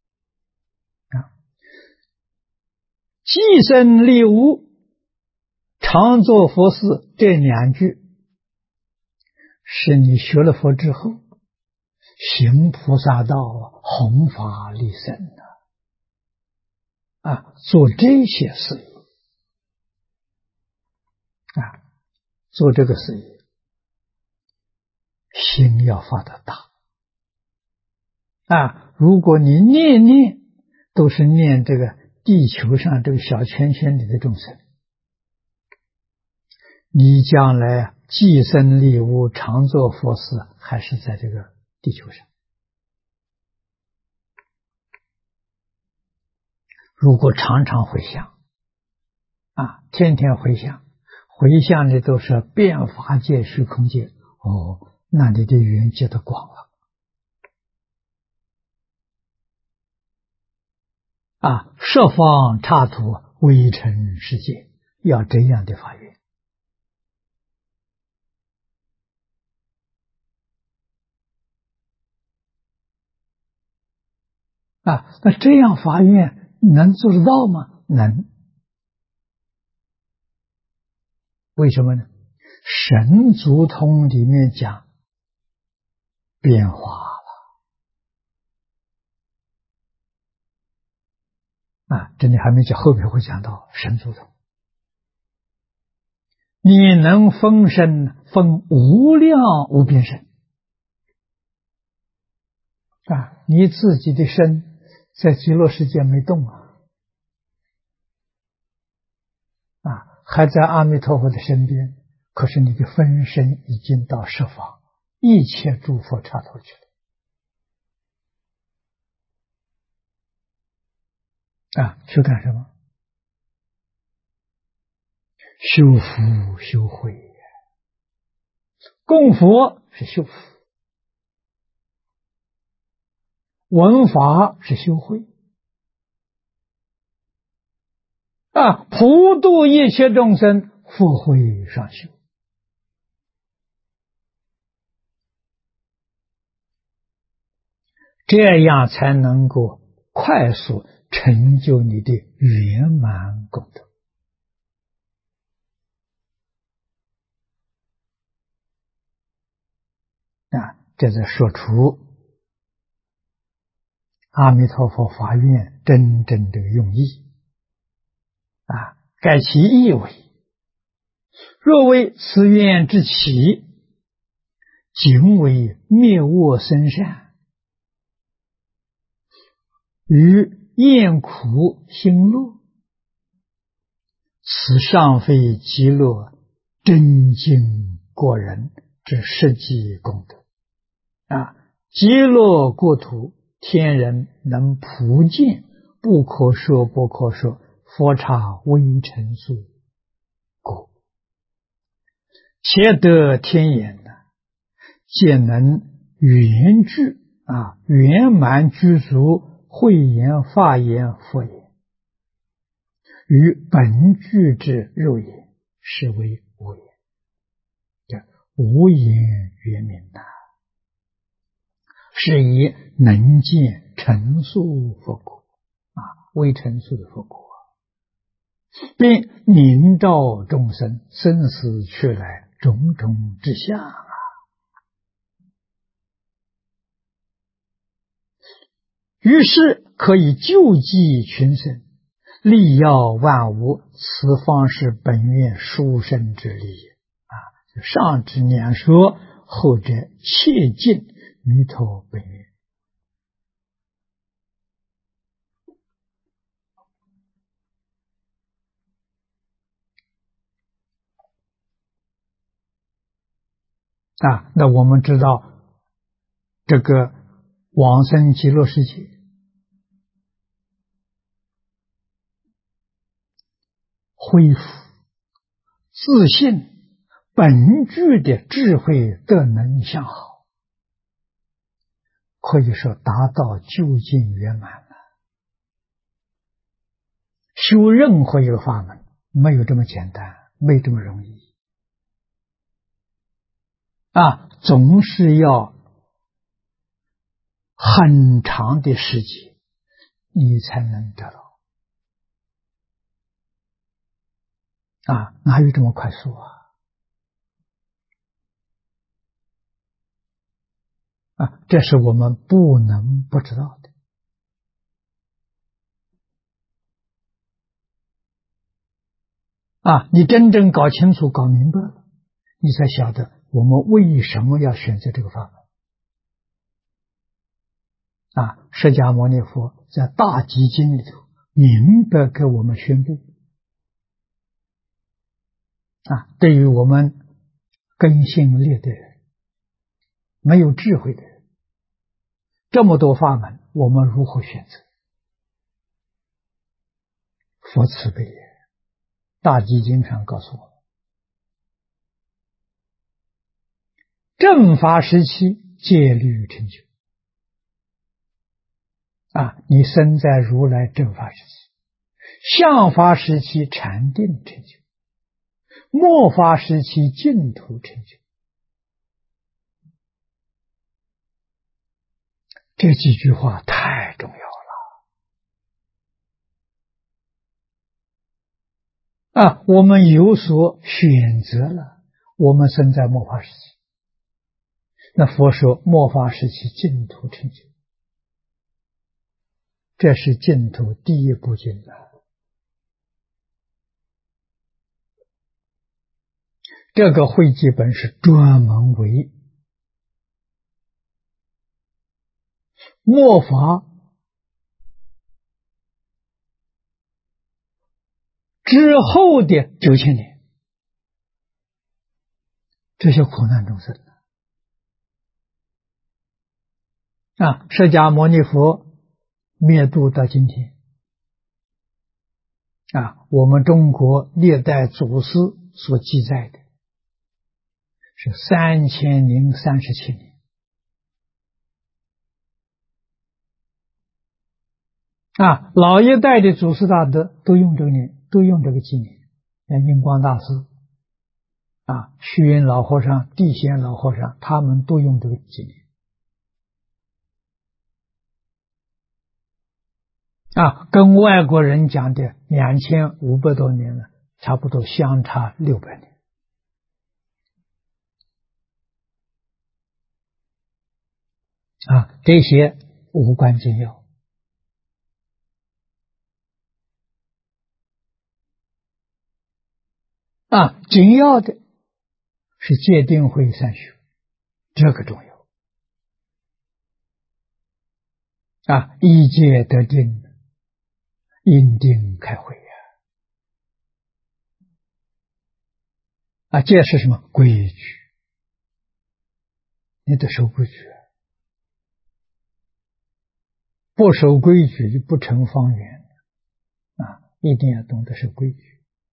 楚啊。济生利无常作佛事这两句，是你学了佛之后，行菩萨道，弘法利生做这些事业做这个事业，心要发得大如果你念念都是念这个地球上这个小圈圈里的众生，你将来寄生利物，常做佛事，还是在这个地球上。如果常常回向天天回向，回向的都是遍法界、虚空界，那你的缘结得广了十方刹土，微尘世界，要这样的法缘那这样法愿能做得到吗？能。为什么呢？神足通里面讲变化了这里还没讲，后面会讲到神足通。你能分身，分无量无边身你自己的身在极乐世界没动还在阿弥陀佛的身边，可是你的分身已经到十方一切诸佛刹土去了去干什么？修福修慧，供佛是修福，闻法是修慧普度一切众生，福慧双修这样才能够快速成就你的圆满功德这是说出阿弥陀佛法愿真正的用意盖其意为：若为此愿之起，仅为灭恶生善，于厌苦心乐，此尚非极乐真经过人之实际功德极乐国土天人能普见，不可说不可说，佛刹微尘数故，且得天眼皆能圆具圆满具足慧眼法眼佛眼，与本具之肉眼，是为无眼无眼圆明是以能见成数佛果微尘数的佛果并明照众生生死去来种种之相于是可以救济群生，利药万物，此方是本愿殊胜之利上之两说，后者切尽弥陀本愿那我们知道这个往生极乐世界恢复自信本具的智慧德能相好，可以说达到究竟圆满了。修任何一个法门没有这么简单，没这么容易总是要很长的时间你才能得到哪有这么快速这是我们不能不知道的你真正搞清楚、搞明白了，你才晓得我们为什么要选择这个法门释迦牟尼佛在大集经里头明白给我们宣布对于我们根性劣的人、没有智慧的人，这么多法门，我们如何选择？佛慈悲也。大集经上告诉我们，正法时期戒律成就你生在如来正法时期，相法时期禅定成就，末法时期净土成就。这几句话太重要了我们有所选择了，我们生在末法时期，那佛说末法时期净土成就，这是净土第一部经这个会集本是专门为末法之后的9000年，这些苦难众生释迦牟尼佛灭度到今天我们中国历代祖师所记载的是3037年老一代的祖师大德都用这个年，都用这个纪年，像印光大师虚云老和尚、地显老和尚，他们都用这个纪年跟外国人讲的2500多年了，差不多相差600年这些无关紧要紧要的是戒定慧三学，这个重要一戒得定，因定开慧戒是什么？规矩，你得守规矩不守规矩就不成方圆一定要懂得守规矩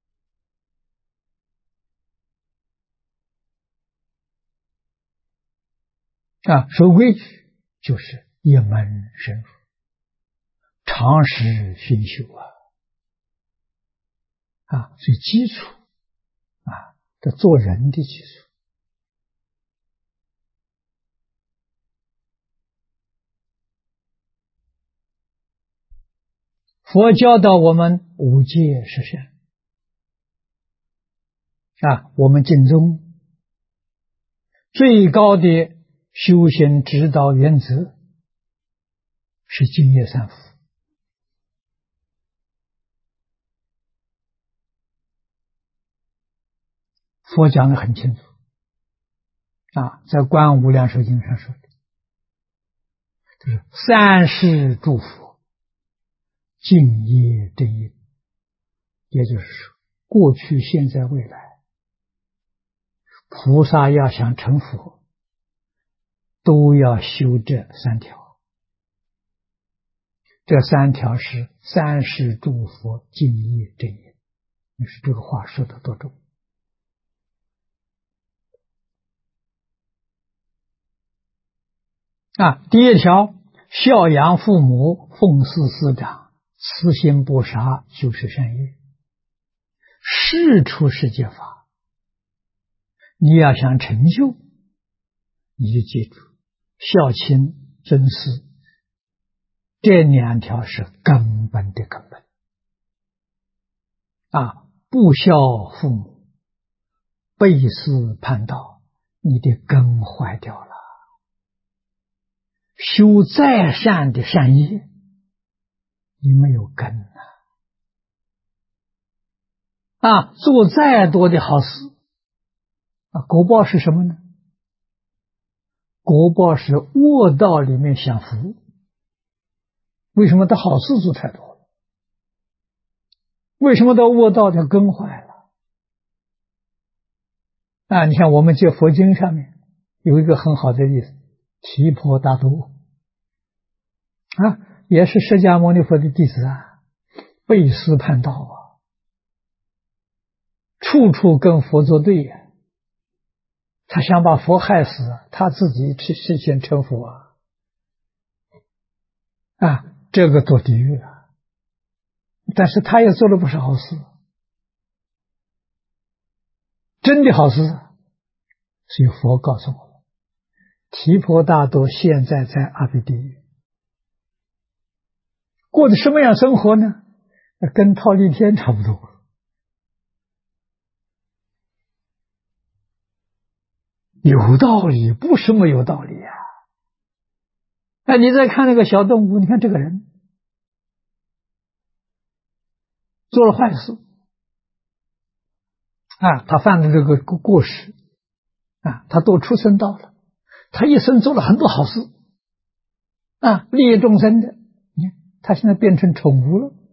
守规矩就是一门深入，常识熏修所以基础这做人的基础佛教导我们五戒十善我们净宗最高的修行指导原则是净业三福佛讲得很清楚在观无量寿经上说的，就是三世诸佛净业真因，也就是说过去现在未来菩萨要想成佛都要修这3条，这3条是三世诸佛净业真因。你说这个话说得多重第一条，孝养父母，奉事师长，慈心不杀，修持善业，事出世界法。你要想成就，你就记住孝亲尊师，这2条是根本的根本不孝父母，背师叛道，你的根坏掉了。修再善的善业，你没有根做再多的好事果报是什么呢？果报是恶道里面享福。为什么他好事做太多了？为什么到恶道就根坏了？你像我们借佛经上面有一个很好的例子，提婆达多也是释迦牟尼佛的弟子背师叛道处处跟佛作对他想把佛害死，他自己去先成佛这个堕地狱了。但是他也做了不少好事，真的好事。所以佛告诉我们，提婆达多现在在阿鼻地狱，过的什么样生活呢？跟忉利天差不多。有道理，不是没有道理你再看那个小动物，你看这个人做了坏事他犯的这个过失他都出生道了，他一生做了很多好事利益众生的，你看他现在变成宠物了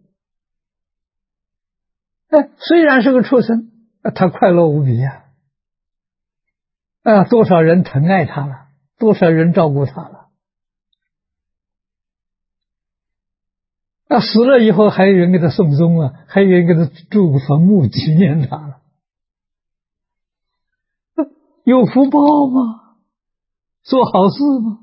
虽然是个畜生他快乐无比多少人疼爱他了，多少人照顾他了死了以后还有人给他送终还有人给他筑坟墓纪念他了有福报吗？做好事吗？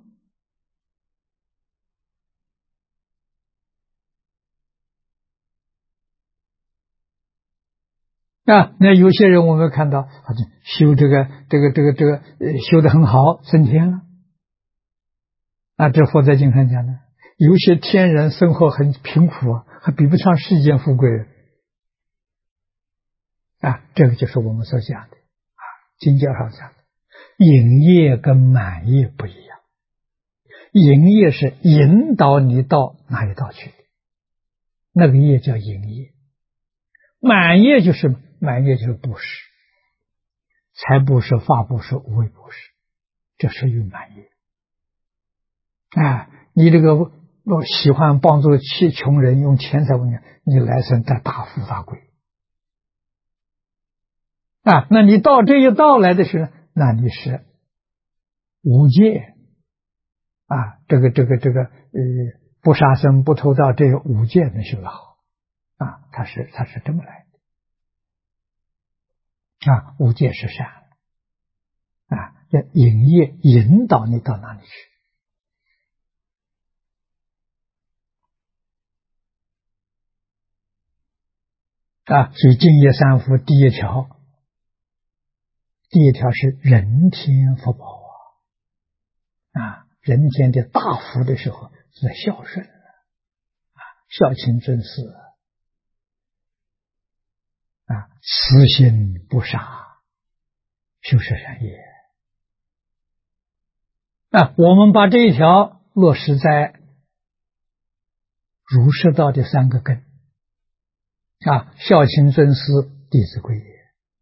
那有些人我们看到修这个修得很好，升天了这佛在经上讲的，有些天人生活很贫苦还比不上世间富贵人这个就是我们所讲的经教上讲的引业跟满业不一样。引业是引导你到哪一道去，那个业叫引业。满业就是布施，财布施、法布施、无畏布施，这属于满业你这个喜欢帮助穷人，用钱财问你来生在大富大贵那你到这一道来的时候，那你是无戒不杀生不偷盗，这个五戒能修得好他是这么来的五戒是善要引业引导你到哪里去所以净业三福第一条是人天福报人间的大福的时候是孝顺孝亲尊师慈心不杀，修持善业我们把这一条落实在儒释道的三个根孝亲尊师，弟子规也。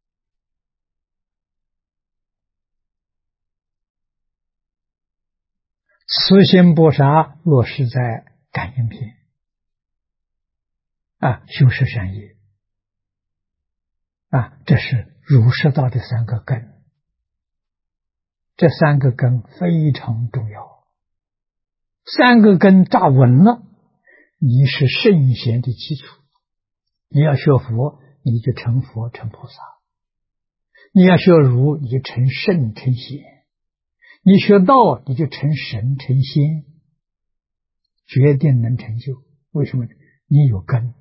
慈心不杀落实在感应篇修持善业这是儒释道的三个根，这三个根非常重要，三个根扎稳了，你是圣贤的基础。你要学佛，你就成佛成菩萨；你要学儒，你就成圣成贤；你学道，你就成神成仙，决定能成就。为什么？你有根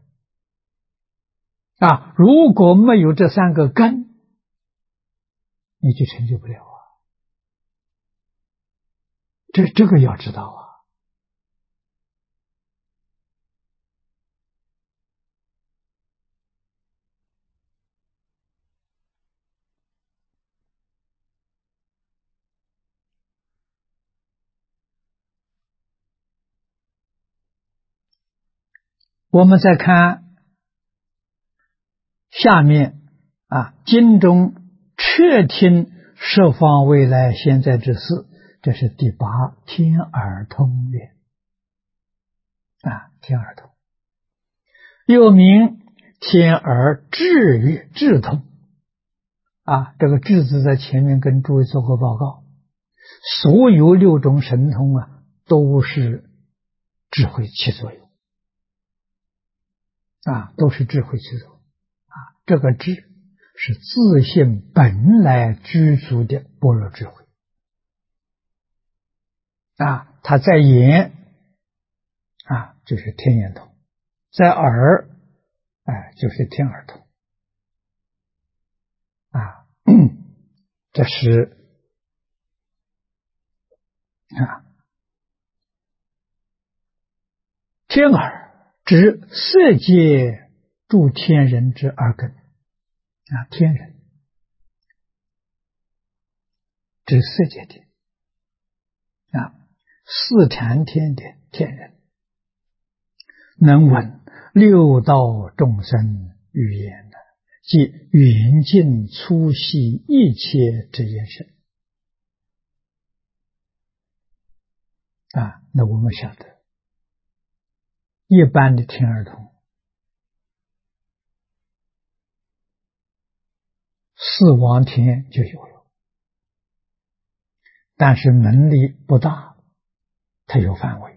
如果没有这三个根，你就成就不了这个要知道我们再看下面经中彻听十方未来现在之事，这是第八天耳通也天耳通，又名天耳智也，智通这个智字在前面跟诸位做过报告，所有6种神通都是智慧起作用都是智慧起作用这个智是自性本来具足的般若智慧它在眼就是天眼通，在耳就是天耳通这是天耳指色界诸天人之耳根天人指色界天四禅天的天人，能闻六道众生语言即远近粗细一切之言声那我们晓得一般的天耳通四王天就有了，但是能力不大，它有范围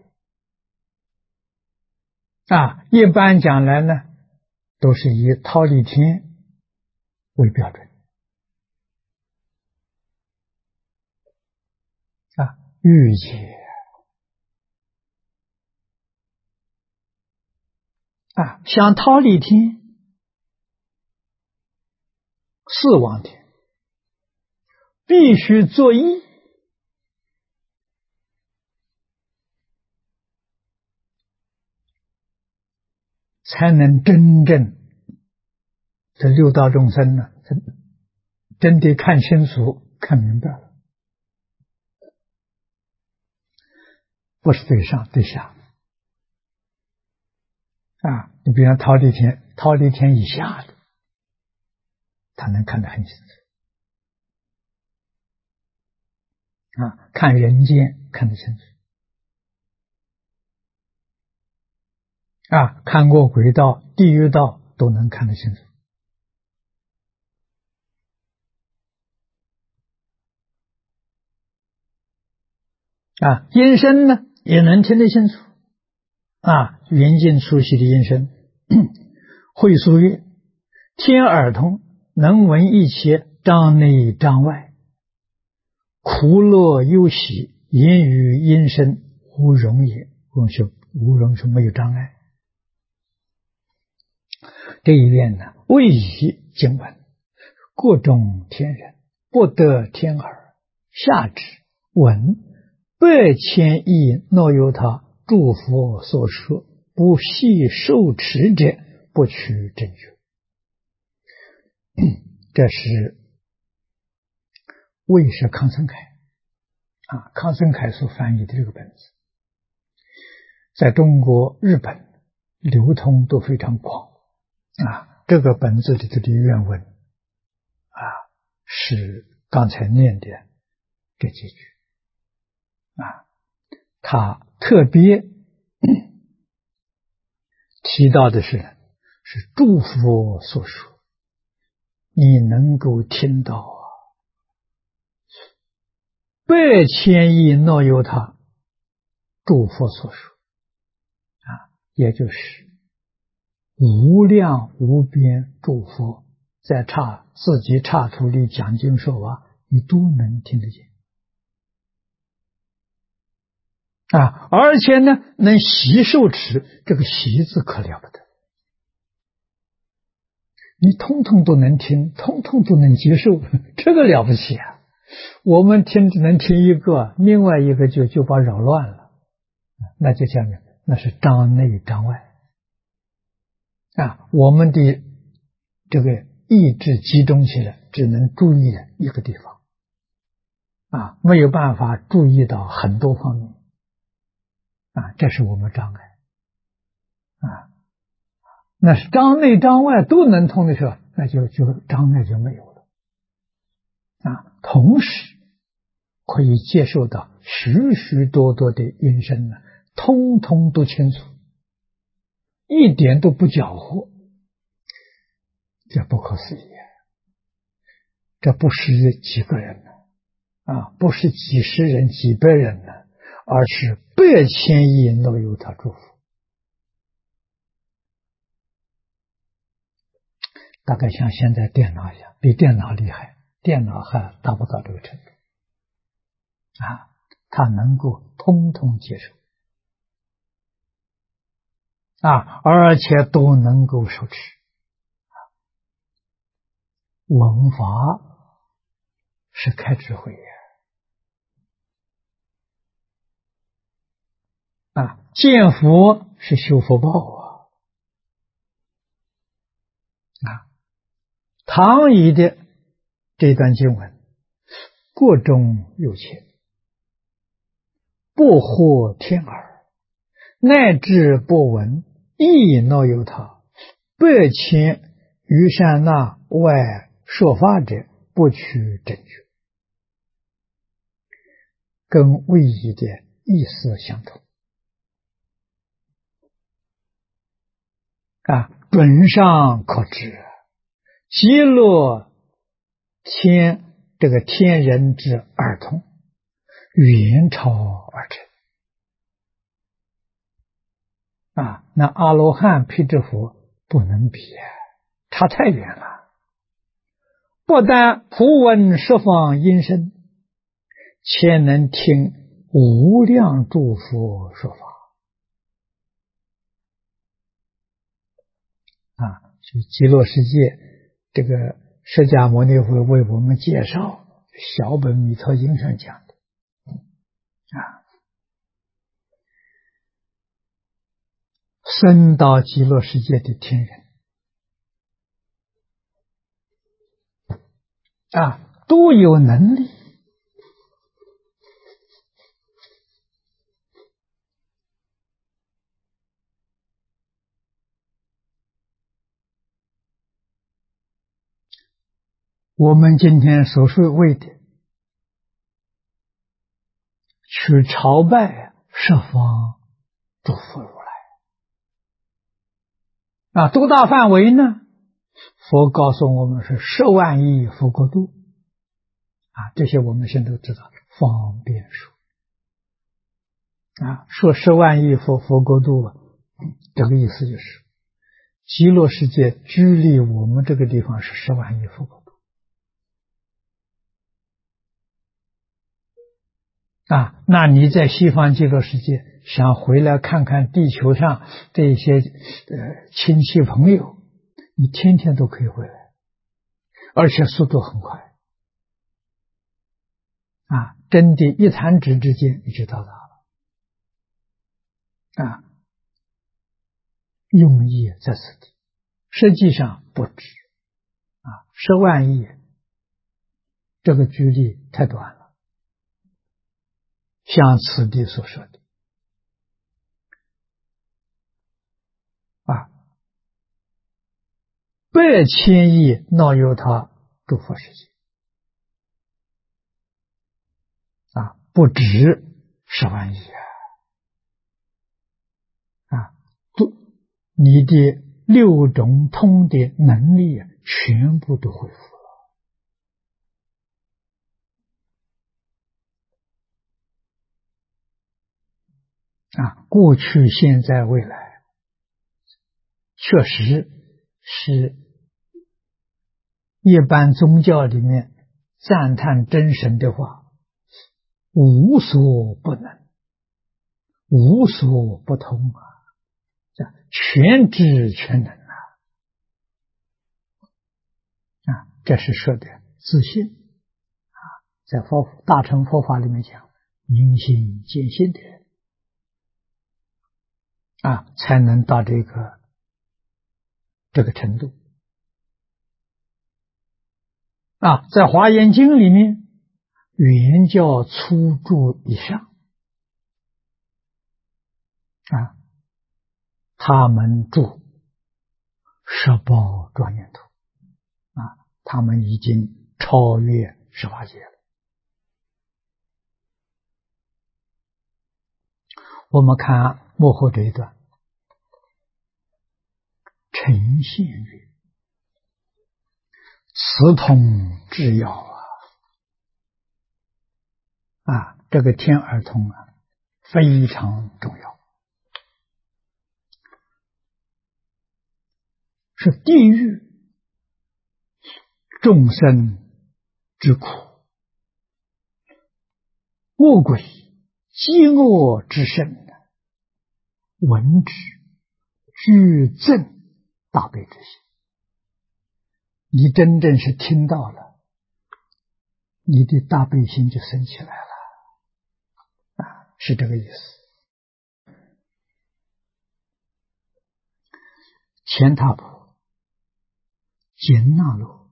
一般讲来呢，都是以忉利天为标准欲界像忉利天四王天必须作意才能真正这六道众生呢真的看清楚看明白了，不是对上对下你比方忉利天，忉利天以下的他能看得很清楚看人间看得清楚看过鬼道地狱道都能看得清楚音声呢也能听得清楚远近粗细的音声会俗曰天耳通，能闻一切障内障外，苦乐忧喜言语音声无容也，无容是没有障碍。这一愿呢，为以经文各种天人不得天耳下之闻8,000亿若由他诸佛所说不系受持者不取正觉。这是魏是康生凯康生凯所翻译的这个本子，在中国、日本流通都非常广这个本子里头的原文是刚才念的这几句他特别提到的是诸佛所说，你能够听到8,000亿若由他诸佛所说也就是无量无边诸佛在自己刹土里讲经说法，你都能听得见而且呢能习受持，这个习字可了不得，你通通都能听，通通都能接受，这个了不起我们听只能听一个，另外一个就把扰乱了，那就讲那是障内障外我们的这个意志集中起来，只能注意一个地方没有办法注意到很多方面这是我们障碍那是章内章外都能通的时候，那就障碍就没有了同时可以接受到许许多多的音声呢，通通都清楚，一点都不搅和，这不可思议。这不是几个人不是几十人几百人而是百千亿都有他祝福。大概像现在电脑一样，比电脑厉害，电脑还达不到这个程度他能够通通接受而且都能够受持。闻法是开智慧见佛是修福报唐译的这段经文，国中有情，不获天耳，乃至不闻，亦恼有他，百千余善那外说法者，不取正觉，跟位移的意思相同准上可知，极乐天这个天人之二通，远超而成那阿罗汉辟支佛不能比差太远了。不但普闻十方音声，且能听无量诸佛说法所以极乐世界这个释迦牟尼佛为我们介绍小本弥陀经上讲的升到极乐世界的天人都有能力我们今天所谓的去朝拜十方诸佛如来多大范围呢？佛告诉我们是10万亿佛国度这些我们现在都知道，方便说说10万亿佛国度这个意思就是极乐世界距离我们这个地方是10万亿佛国度那你在西方极乐世界想回来看看地球上这些亲戚朋友，你天天都可以回来，而且速度很快真的一弹指之间你就到达了用意在此地，实际上不止10万亿这个距离太短了，像此地所说的百千亿恼有他诸佛世界不止10万亿你的6种通的能力全部都恢复了过去现在未来确实是一般宗教里面赞叹真神的话无所不能，无所不通全知全能这是说的自信在大乘佛法里面讲明心见性的人才能到这个程度在华严经里面原教初住以上他们住十宝庄严土他们已经超越18界了。我们看幕后这一段，呈现于此通至要这个天耳通非常重要，是地狱众生之苦，恶鬼饥饿之甚，闻之具增大悲之心。你真正是听到了，你的大悲心就升起来了是这个意思。乾闼婆、紧那罗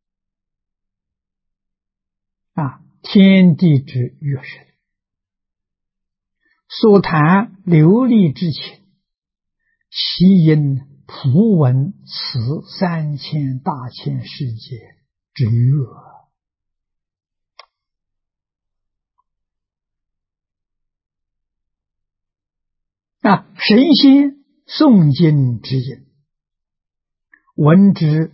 天地之乐神，所谈流利之情，悉因普闻此3000大千世界之乐。神仙诵经之音，闻之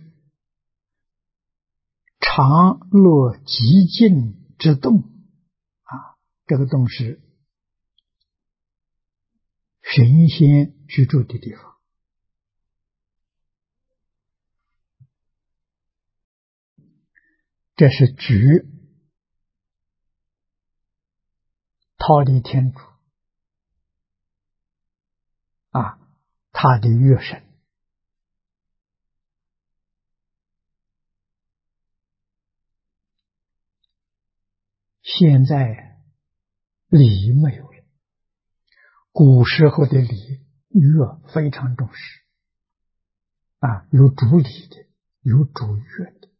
常乐极静之动这个动是神仙居住的地方。这是指忉利天主他的乐神。现在礼没有了，古时候的礼乐非常重视有主礼的，有主乐的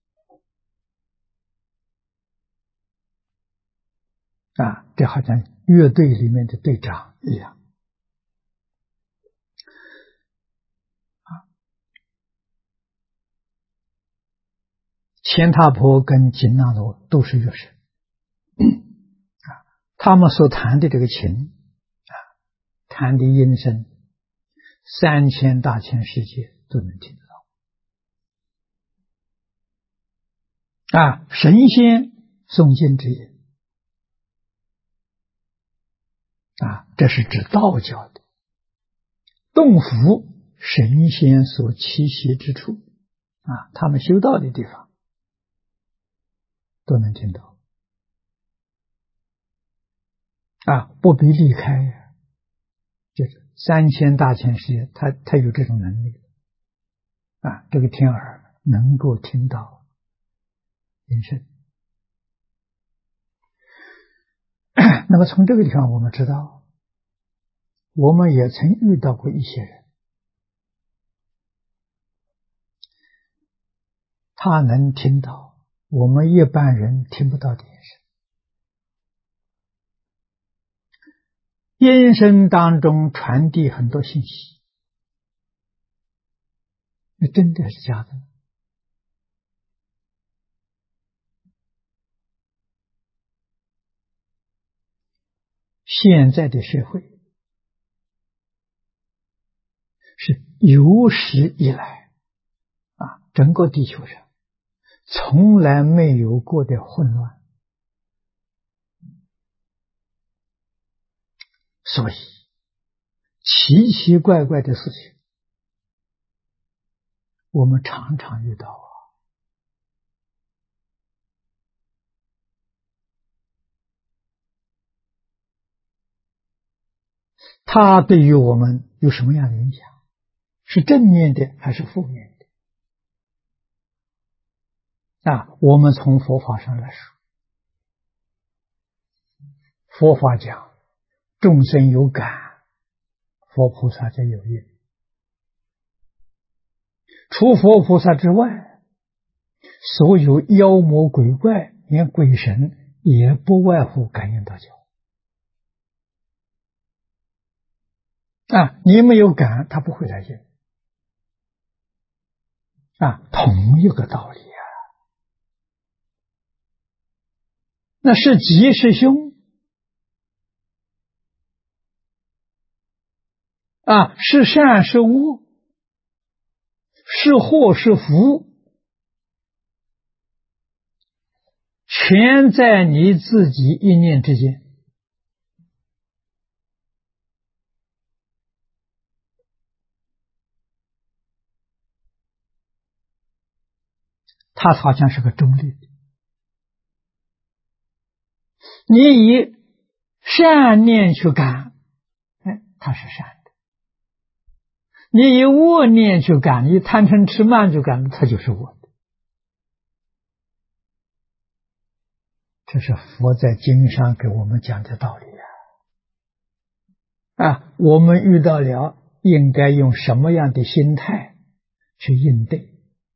这好像乐队里面的队长一样乾闼婆跟紧那罗都是乐神他们所弹的这个琴弹的音声3000大千世界都能听得到神仙诵经之音这是指道教的洞府神仙所栖息之处他们修道的地方都能听到不必离开就是3000大千世界他有这种能力这个天耳能够听到音声那么从这个地方我们知道，我们也曾遇到过一些人，他能听到我们一般人听不到的音声，音声当中传递很多信息，那真的是假的？现在的社会是有史以来整个地球上从来没有过的混乱，所以奇奇怪怪的事情我们常常遇到它对于我们有什么样的影响？是正面的还是负面的？我们从佛法上来说，佛法讲众生有感，佛菩萨就有应。除佛菩萨之外，所有妖魔鬼怪连鬼神也不外乎感应道交你没有感，他不会来应同一个道理啊。那是吉是凶是善是恶，是祸是福，全在你自己一念之间。它好像是个中立的，你以善念去感，它是善的；你以恶念去感，你贪嗔痴慢去感，它就是恶的。这是佛在经上给我们讲的道理我们遇到了，应该用什么样的心态去应对？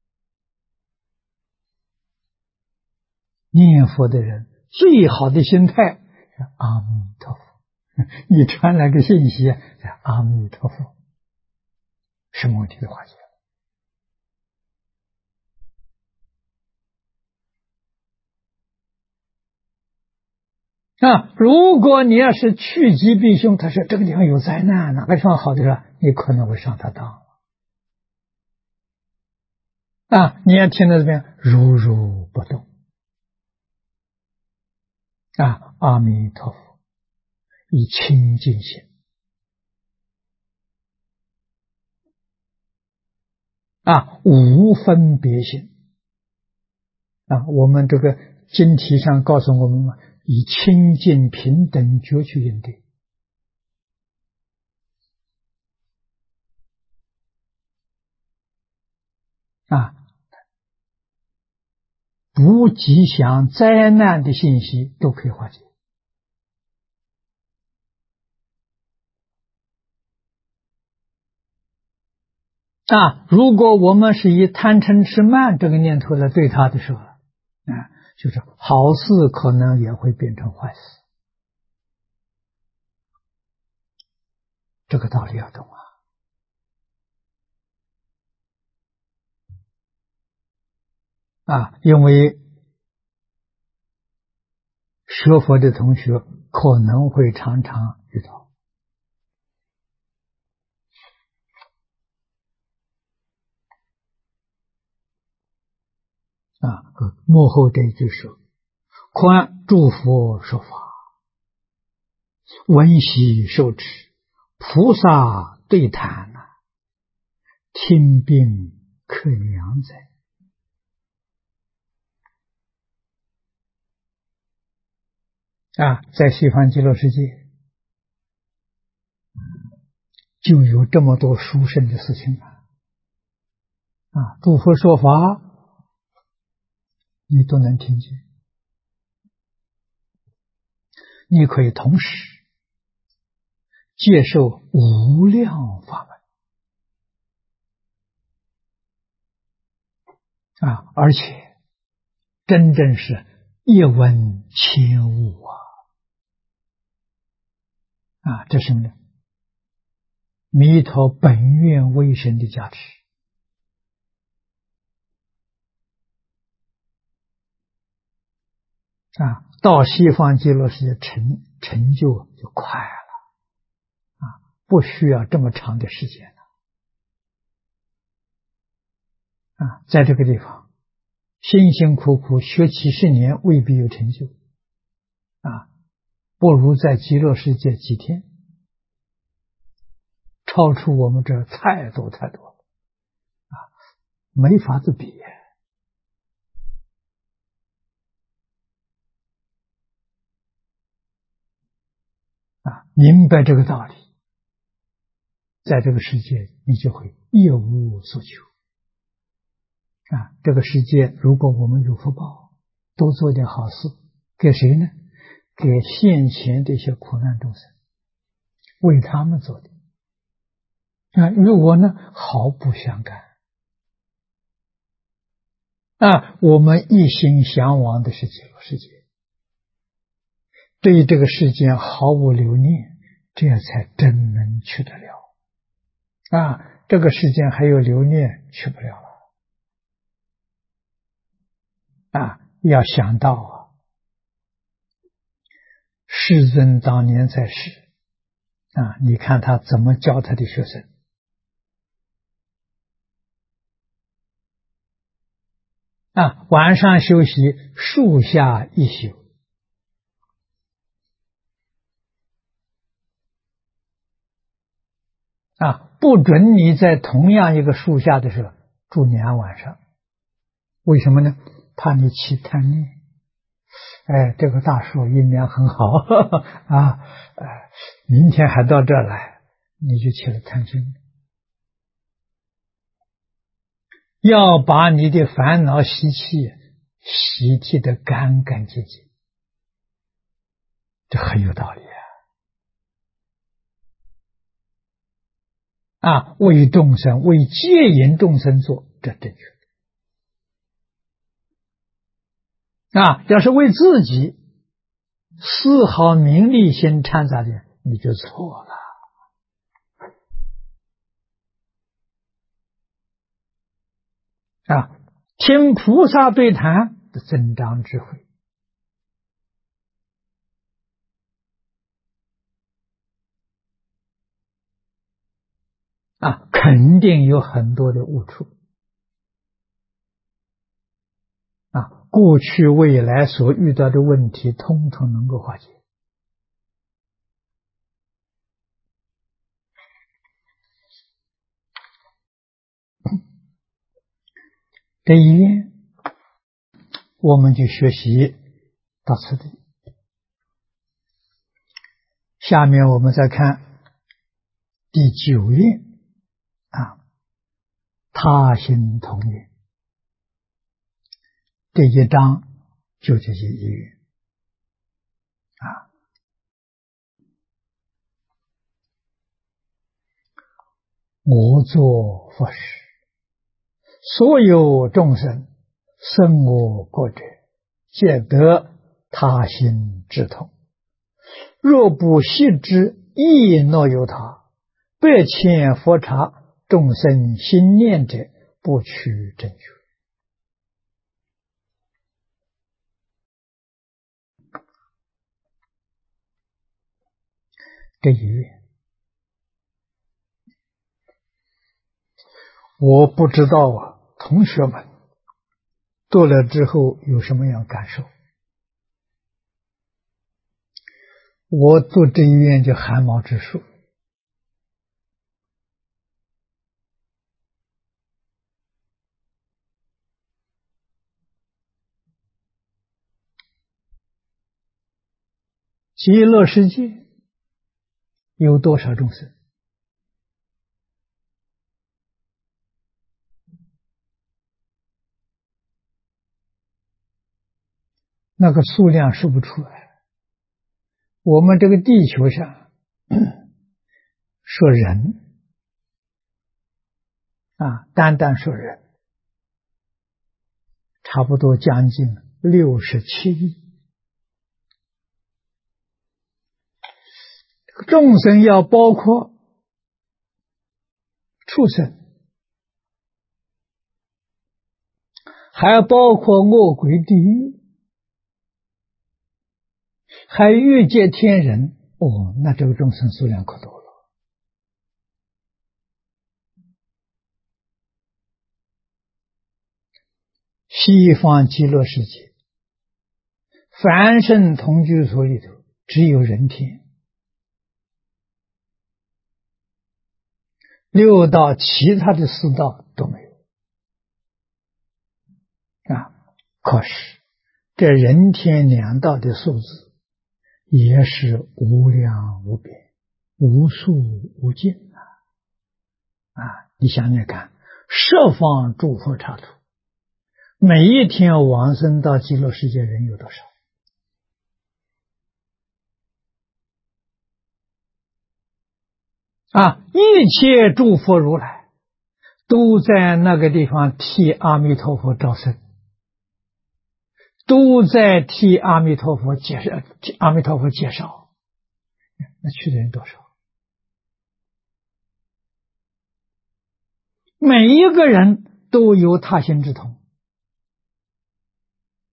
念佛的人最好的心态是阿弥陀佛，你传来个信息阿弥陀佛，什么问题都化解了如果你要是趋吉避凶，他说这个地方有灾难，哪个地方好的了，你可能会上他当你要听到这边如如不动阿弥陀佛，以清净心无分别心我们这个经题上告诉我们嘛，以清净平等觉去应对不吉祥灾难的信息都可以化解如果我们是以贪嗔痴慢这个念头来对他的时候就是好事可能也会变成坏事，这个道理要懂因为学佛的同学可能会常常遇到幕后这一句说宽诸佛说法，闻习受持，菩萨对谈听病可良哉在西方极乐世界就有这么多殊胜的事情诸佛说法你都能听见，你可以同时接受无量法门而且真正是一闻千悟这是什么呢？弥陀本愿威神的加持到西方极乐世界成就就快了不需要这么长的时间在这个地方辛辛苦苦学几十年未必有成就不如在极乐世界几天，超出我们这太多太多了没法子比明白这个道理，在这个世界你就会一无所求这个世界如果我们有福报，多做点好事，给谁呢？给现前的一些苦难众生，为他们做的与我呢毫不相干我们一心向往的是极乐世界，对于这个世界毫无留念，这样才真能去得了这个世界还有留念去不了了要想到世尊当年在世你看他怎么教他的学生晚上休息，树下一宿不准你在同样一个树下的时候住2晚上，为什么呢？怕你起贪念。这个大树阴凉很好明天还到这儿来，你就起了贪心。要把你的烦恼习气洗涤得干干净净，这很有道理为众生，为戒引众生做，这正确要是为自己丝毫名利心掺杂的，你就错了听菩萨对谈，增长智慧肯定有很多的误处过去未来所遇到的问题通通能够化解。这一愿我们就学习到此地。下面我们再看第9愿他心同愿。这一章就这些一愿我作佛时，所有众生生我国者，皆得他心之同。若不悉之，亦若有他。百千佛刹，众生心念者，不取正觉。这一愿，我不知道同学们读了之后有什么样感受。我读这一愿就汗毛直竖。极乐世界有多少众生？那个数量数不出来。我们这个地球上说人单单说人，差不多将近67亿。众生要包括畜生，还要包括恶鬼地狱，还有欲界天人那这个众生数量可多了。西方极乐世界凡圣同居所里头只有人天，6道其他的4道都没有可是这人天2道的数字也是无量无边，无数无尽你想想看，十方诸佛刹土，每一天往生到极乐世界人有多少？一切诸佛如来都在那个地方替阿弥陀佛招生，都在替阿弥陀佛介绍，那去的人多少？每一个人都有他心之同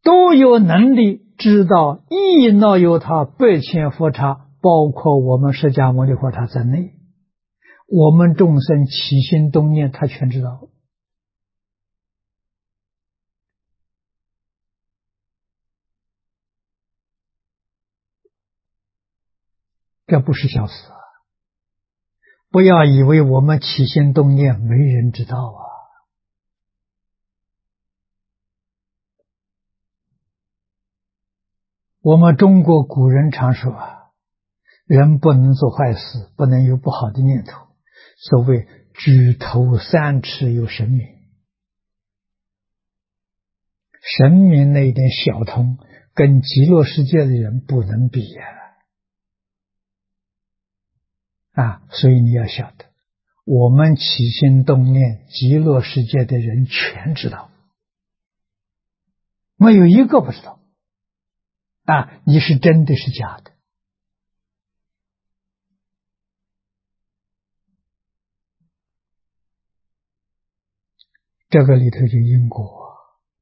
都有能力知道一那由他百千佛刹，包括我们释迦牟尼佛刹在内，我们众生起心动念，他全知道。这不是小事啊！不要以为我们起心动念没人知道啊！我们中国古人常说啊，人不能做坏事，不能有不好的念头。所谓举头三尺有神明，神明那一点小通，跟极乐世界的人不能比所以你要晓得，我们起心动念，极乐世界的人全知道，没有一个不知道。你是真的是假的？这个里头就因果。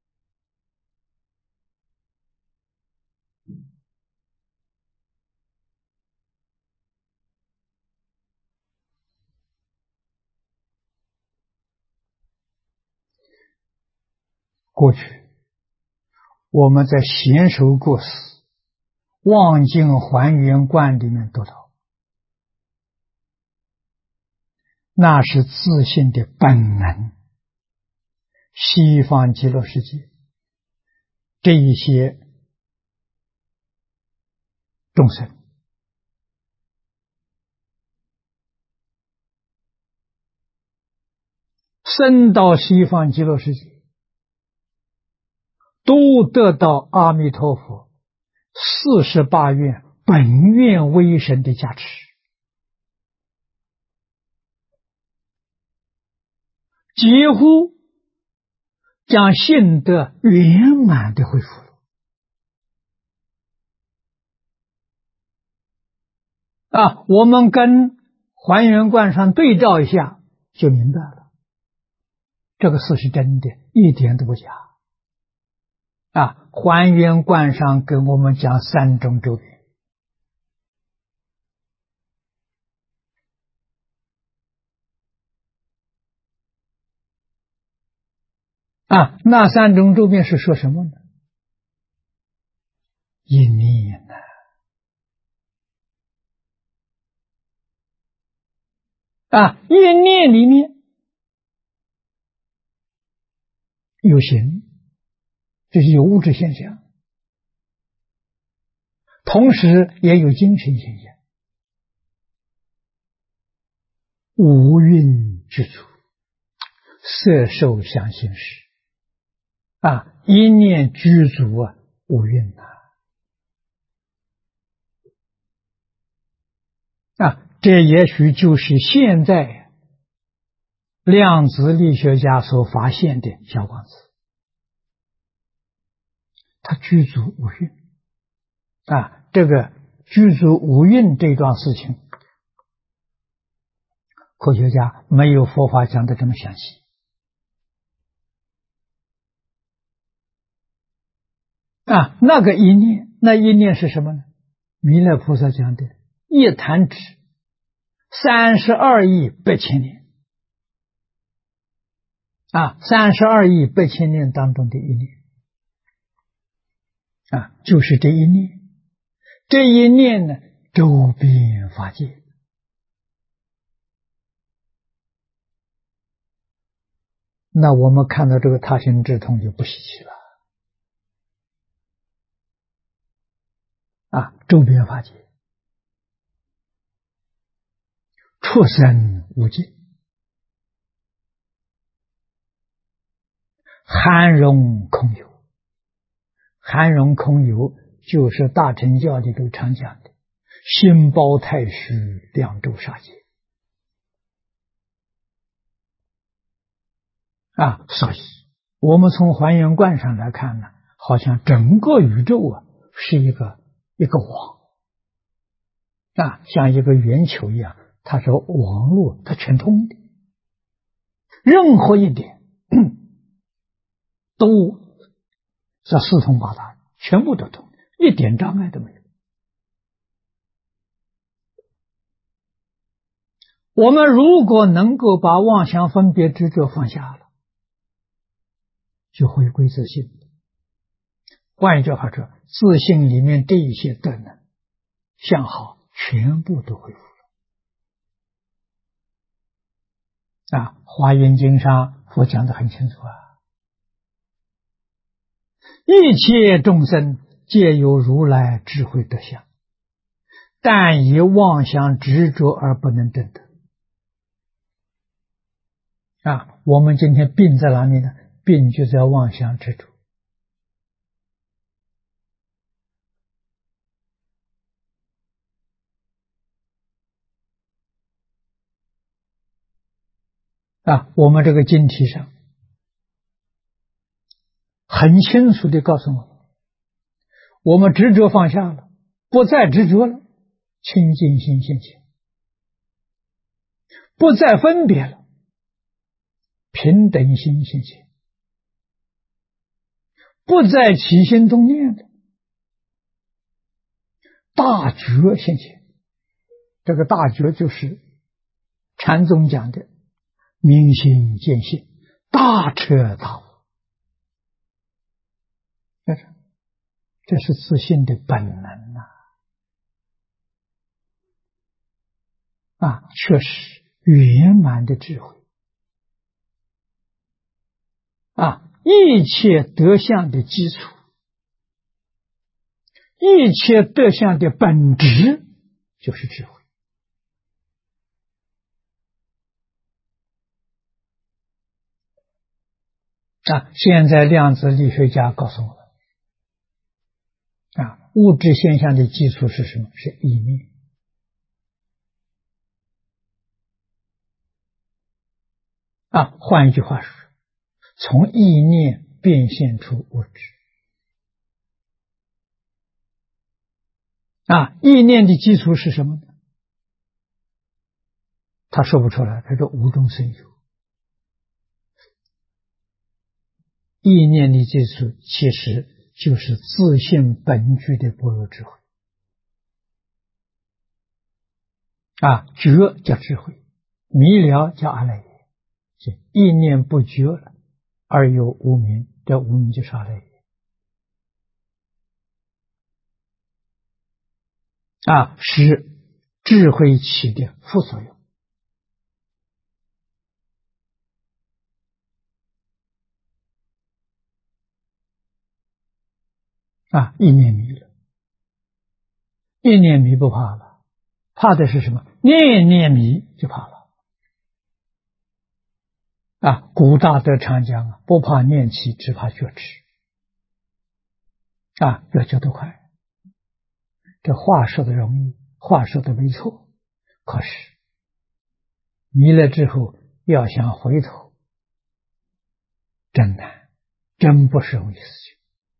过去我们在贤首过世望境还原观里面读到，那是自信的本能。西方极乐世界这一些众生，生到西方极乐世界，都得到阿弥陀佛48愿本愿威神的加持，几乎将性德圆满的恢复了。我们跟还原观上对照一下，就明白了，这个事是真的，一点都不假。还原观上跟我们讲三种周遍，那三种周遍是说什么呢？一念一念里面有形，这是有物质现象，同时也有精神现象。五蕴具足，色受想行识一念具足五蕴这也许就是现在量子力学家所发现的小光子，它具足五蕴这个具足五蕴这段事情，科学家没有佛法讲的这么详细那个一念，那一念是什么呢？弥勒菩萨讲的一弹指32亿8千年32亿8千年当中的一念就是这一念。这一念呢，周遍法界。那我们看到这个他心智通就不稀奇了周遍法界，出生无尽，含容空有。含容空有就是大乘教里头常讲的心包太虚，两周杀界所以我们从还原观上来看呢，好像整个宇宙是一个网像一个圆球一样，它是网络，它全通的，任何一点都这四通八达，全部都通，一点障碍都没有。我们如果能够把妄想分别执着放下了，就回归自信。换一句话说，自信里面这一些德能相好全部都恢复了。华严经上佛讲得很清楚一切众生皆有如来智慧德相，但以妄想执着而不能证得。我们今天病在哪里呢？病就在妄想执着。我们这个经题上很清楚地告诉我们，我们执着放下了，不再执着了，清净心现前；不再分别了，平等心现前；不再起心动念了，大觉现前。这个大觉就是禅宗讲的明心见性，大彻大悟。这是自信的本能确实圆满的智慧一切德相的基础，一切德相的本质就是智慧。现在量子力学家告诉我们物质现象的基础是什么？是意念。换一句话说，从意念变现出物质。意念的基础是什么呢？他说不出来，他说无中生有。意念的基础其实就是自性本具的般若智慧。觉叫智慧，迷了叫阿赖耶。意念不觉了，而有无明，这无明就是阿赖耶。是智慧起的副作用。意念迷了，意念迷不怕了，怕的是什么？念念迷就怕了。古大德常讲不怕念起，只怕觉迟。要觉得快。这话说的容易，话说的没错，可是迷了之后要想回头，真难，真不是容易事情。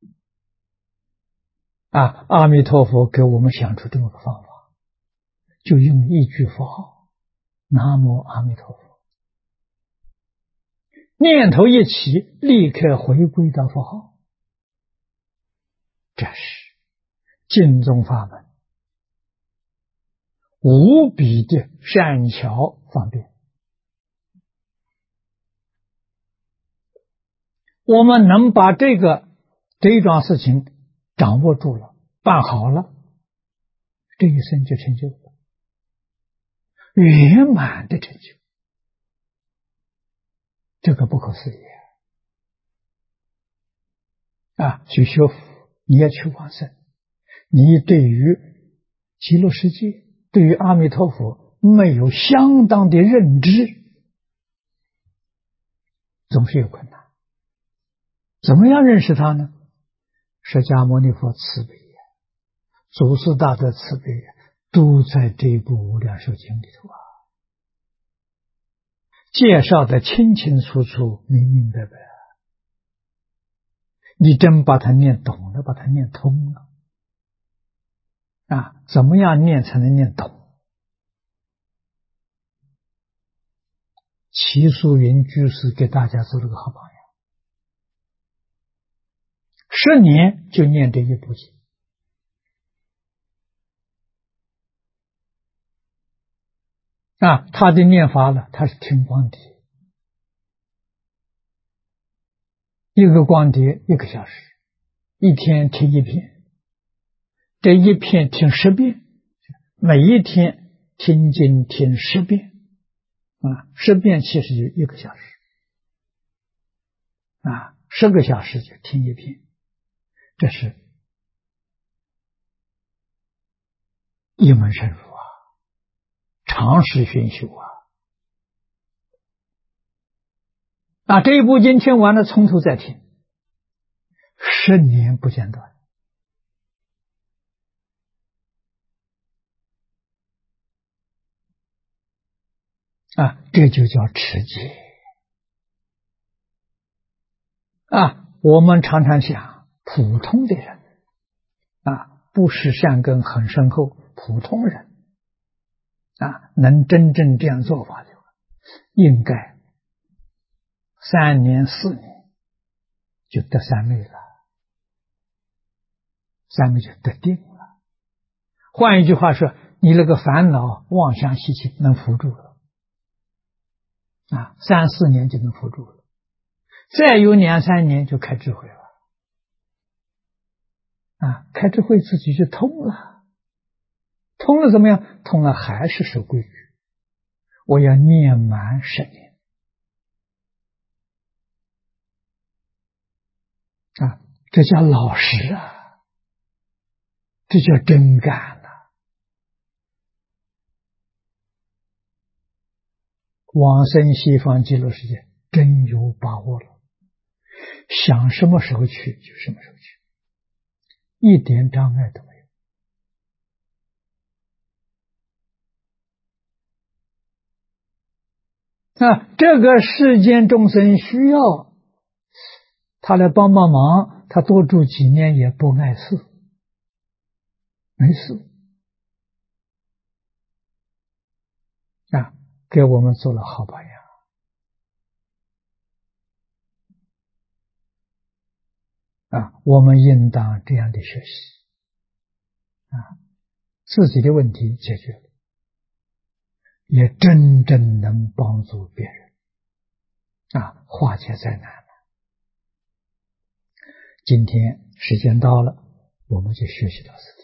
阿弥陀佛给我们想出这么个方法，就用一句佛号，南无阿弥陀佛，念头一起，立刻回归到佛号。这是净宗法门无比的善巧方便。我们能把这一桩事情掌握住了，办好了，这一生就成就了圆满的成就，这个不可思议去学佛，你要去往生，你对于极乐世界，对于阿弥陀佛没有相当的认知，总是有困难。怎么样认识他呢？释迦牟尼佛慈悲祖师大德慈悲都在这一部无量寿经里头介绍的清清楚楚，明明白白。你真把它念懂了，把它念通了怎么样念才能念懂？齐素云居士给大家做了个好榜样。 10年就念这一部经。他的念法呢，他是听光碟，一个光碟1个小时，一天听一遍，这一篇听10遍，每一天听经听10遍，10遍其实就1个小时，10个小时就听一遍，这是一门深入长时熏修这一部经听完了，从头再听，10年不间断这就叫持戒我们常常想，普通的人不是善根很深厚，普通人能真正这样做法的话，应该3年4年就得三昧了，三昧就得定了。换一句话说，你那个烦恼妄想习气能扶住了3、4年就能扶住了，再有2、3年就开智慧了开智慧自己就通了，通了怎么样？通了还是守规矩，我要念满10年这叫老实这叫真干往生西方极乐世界真有把握了，想什么时候去就什么时候去，一点障碍都没有这个世间众生需要他来帮忙，他多住几年也不碍事，没事给我们做了好榜样我们应当这样的学习自己的问题解决了，也真正能帮助别人化解灾难了。今天时间到了，我们就学习到此。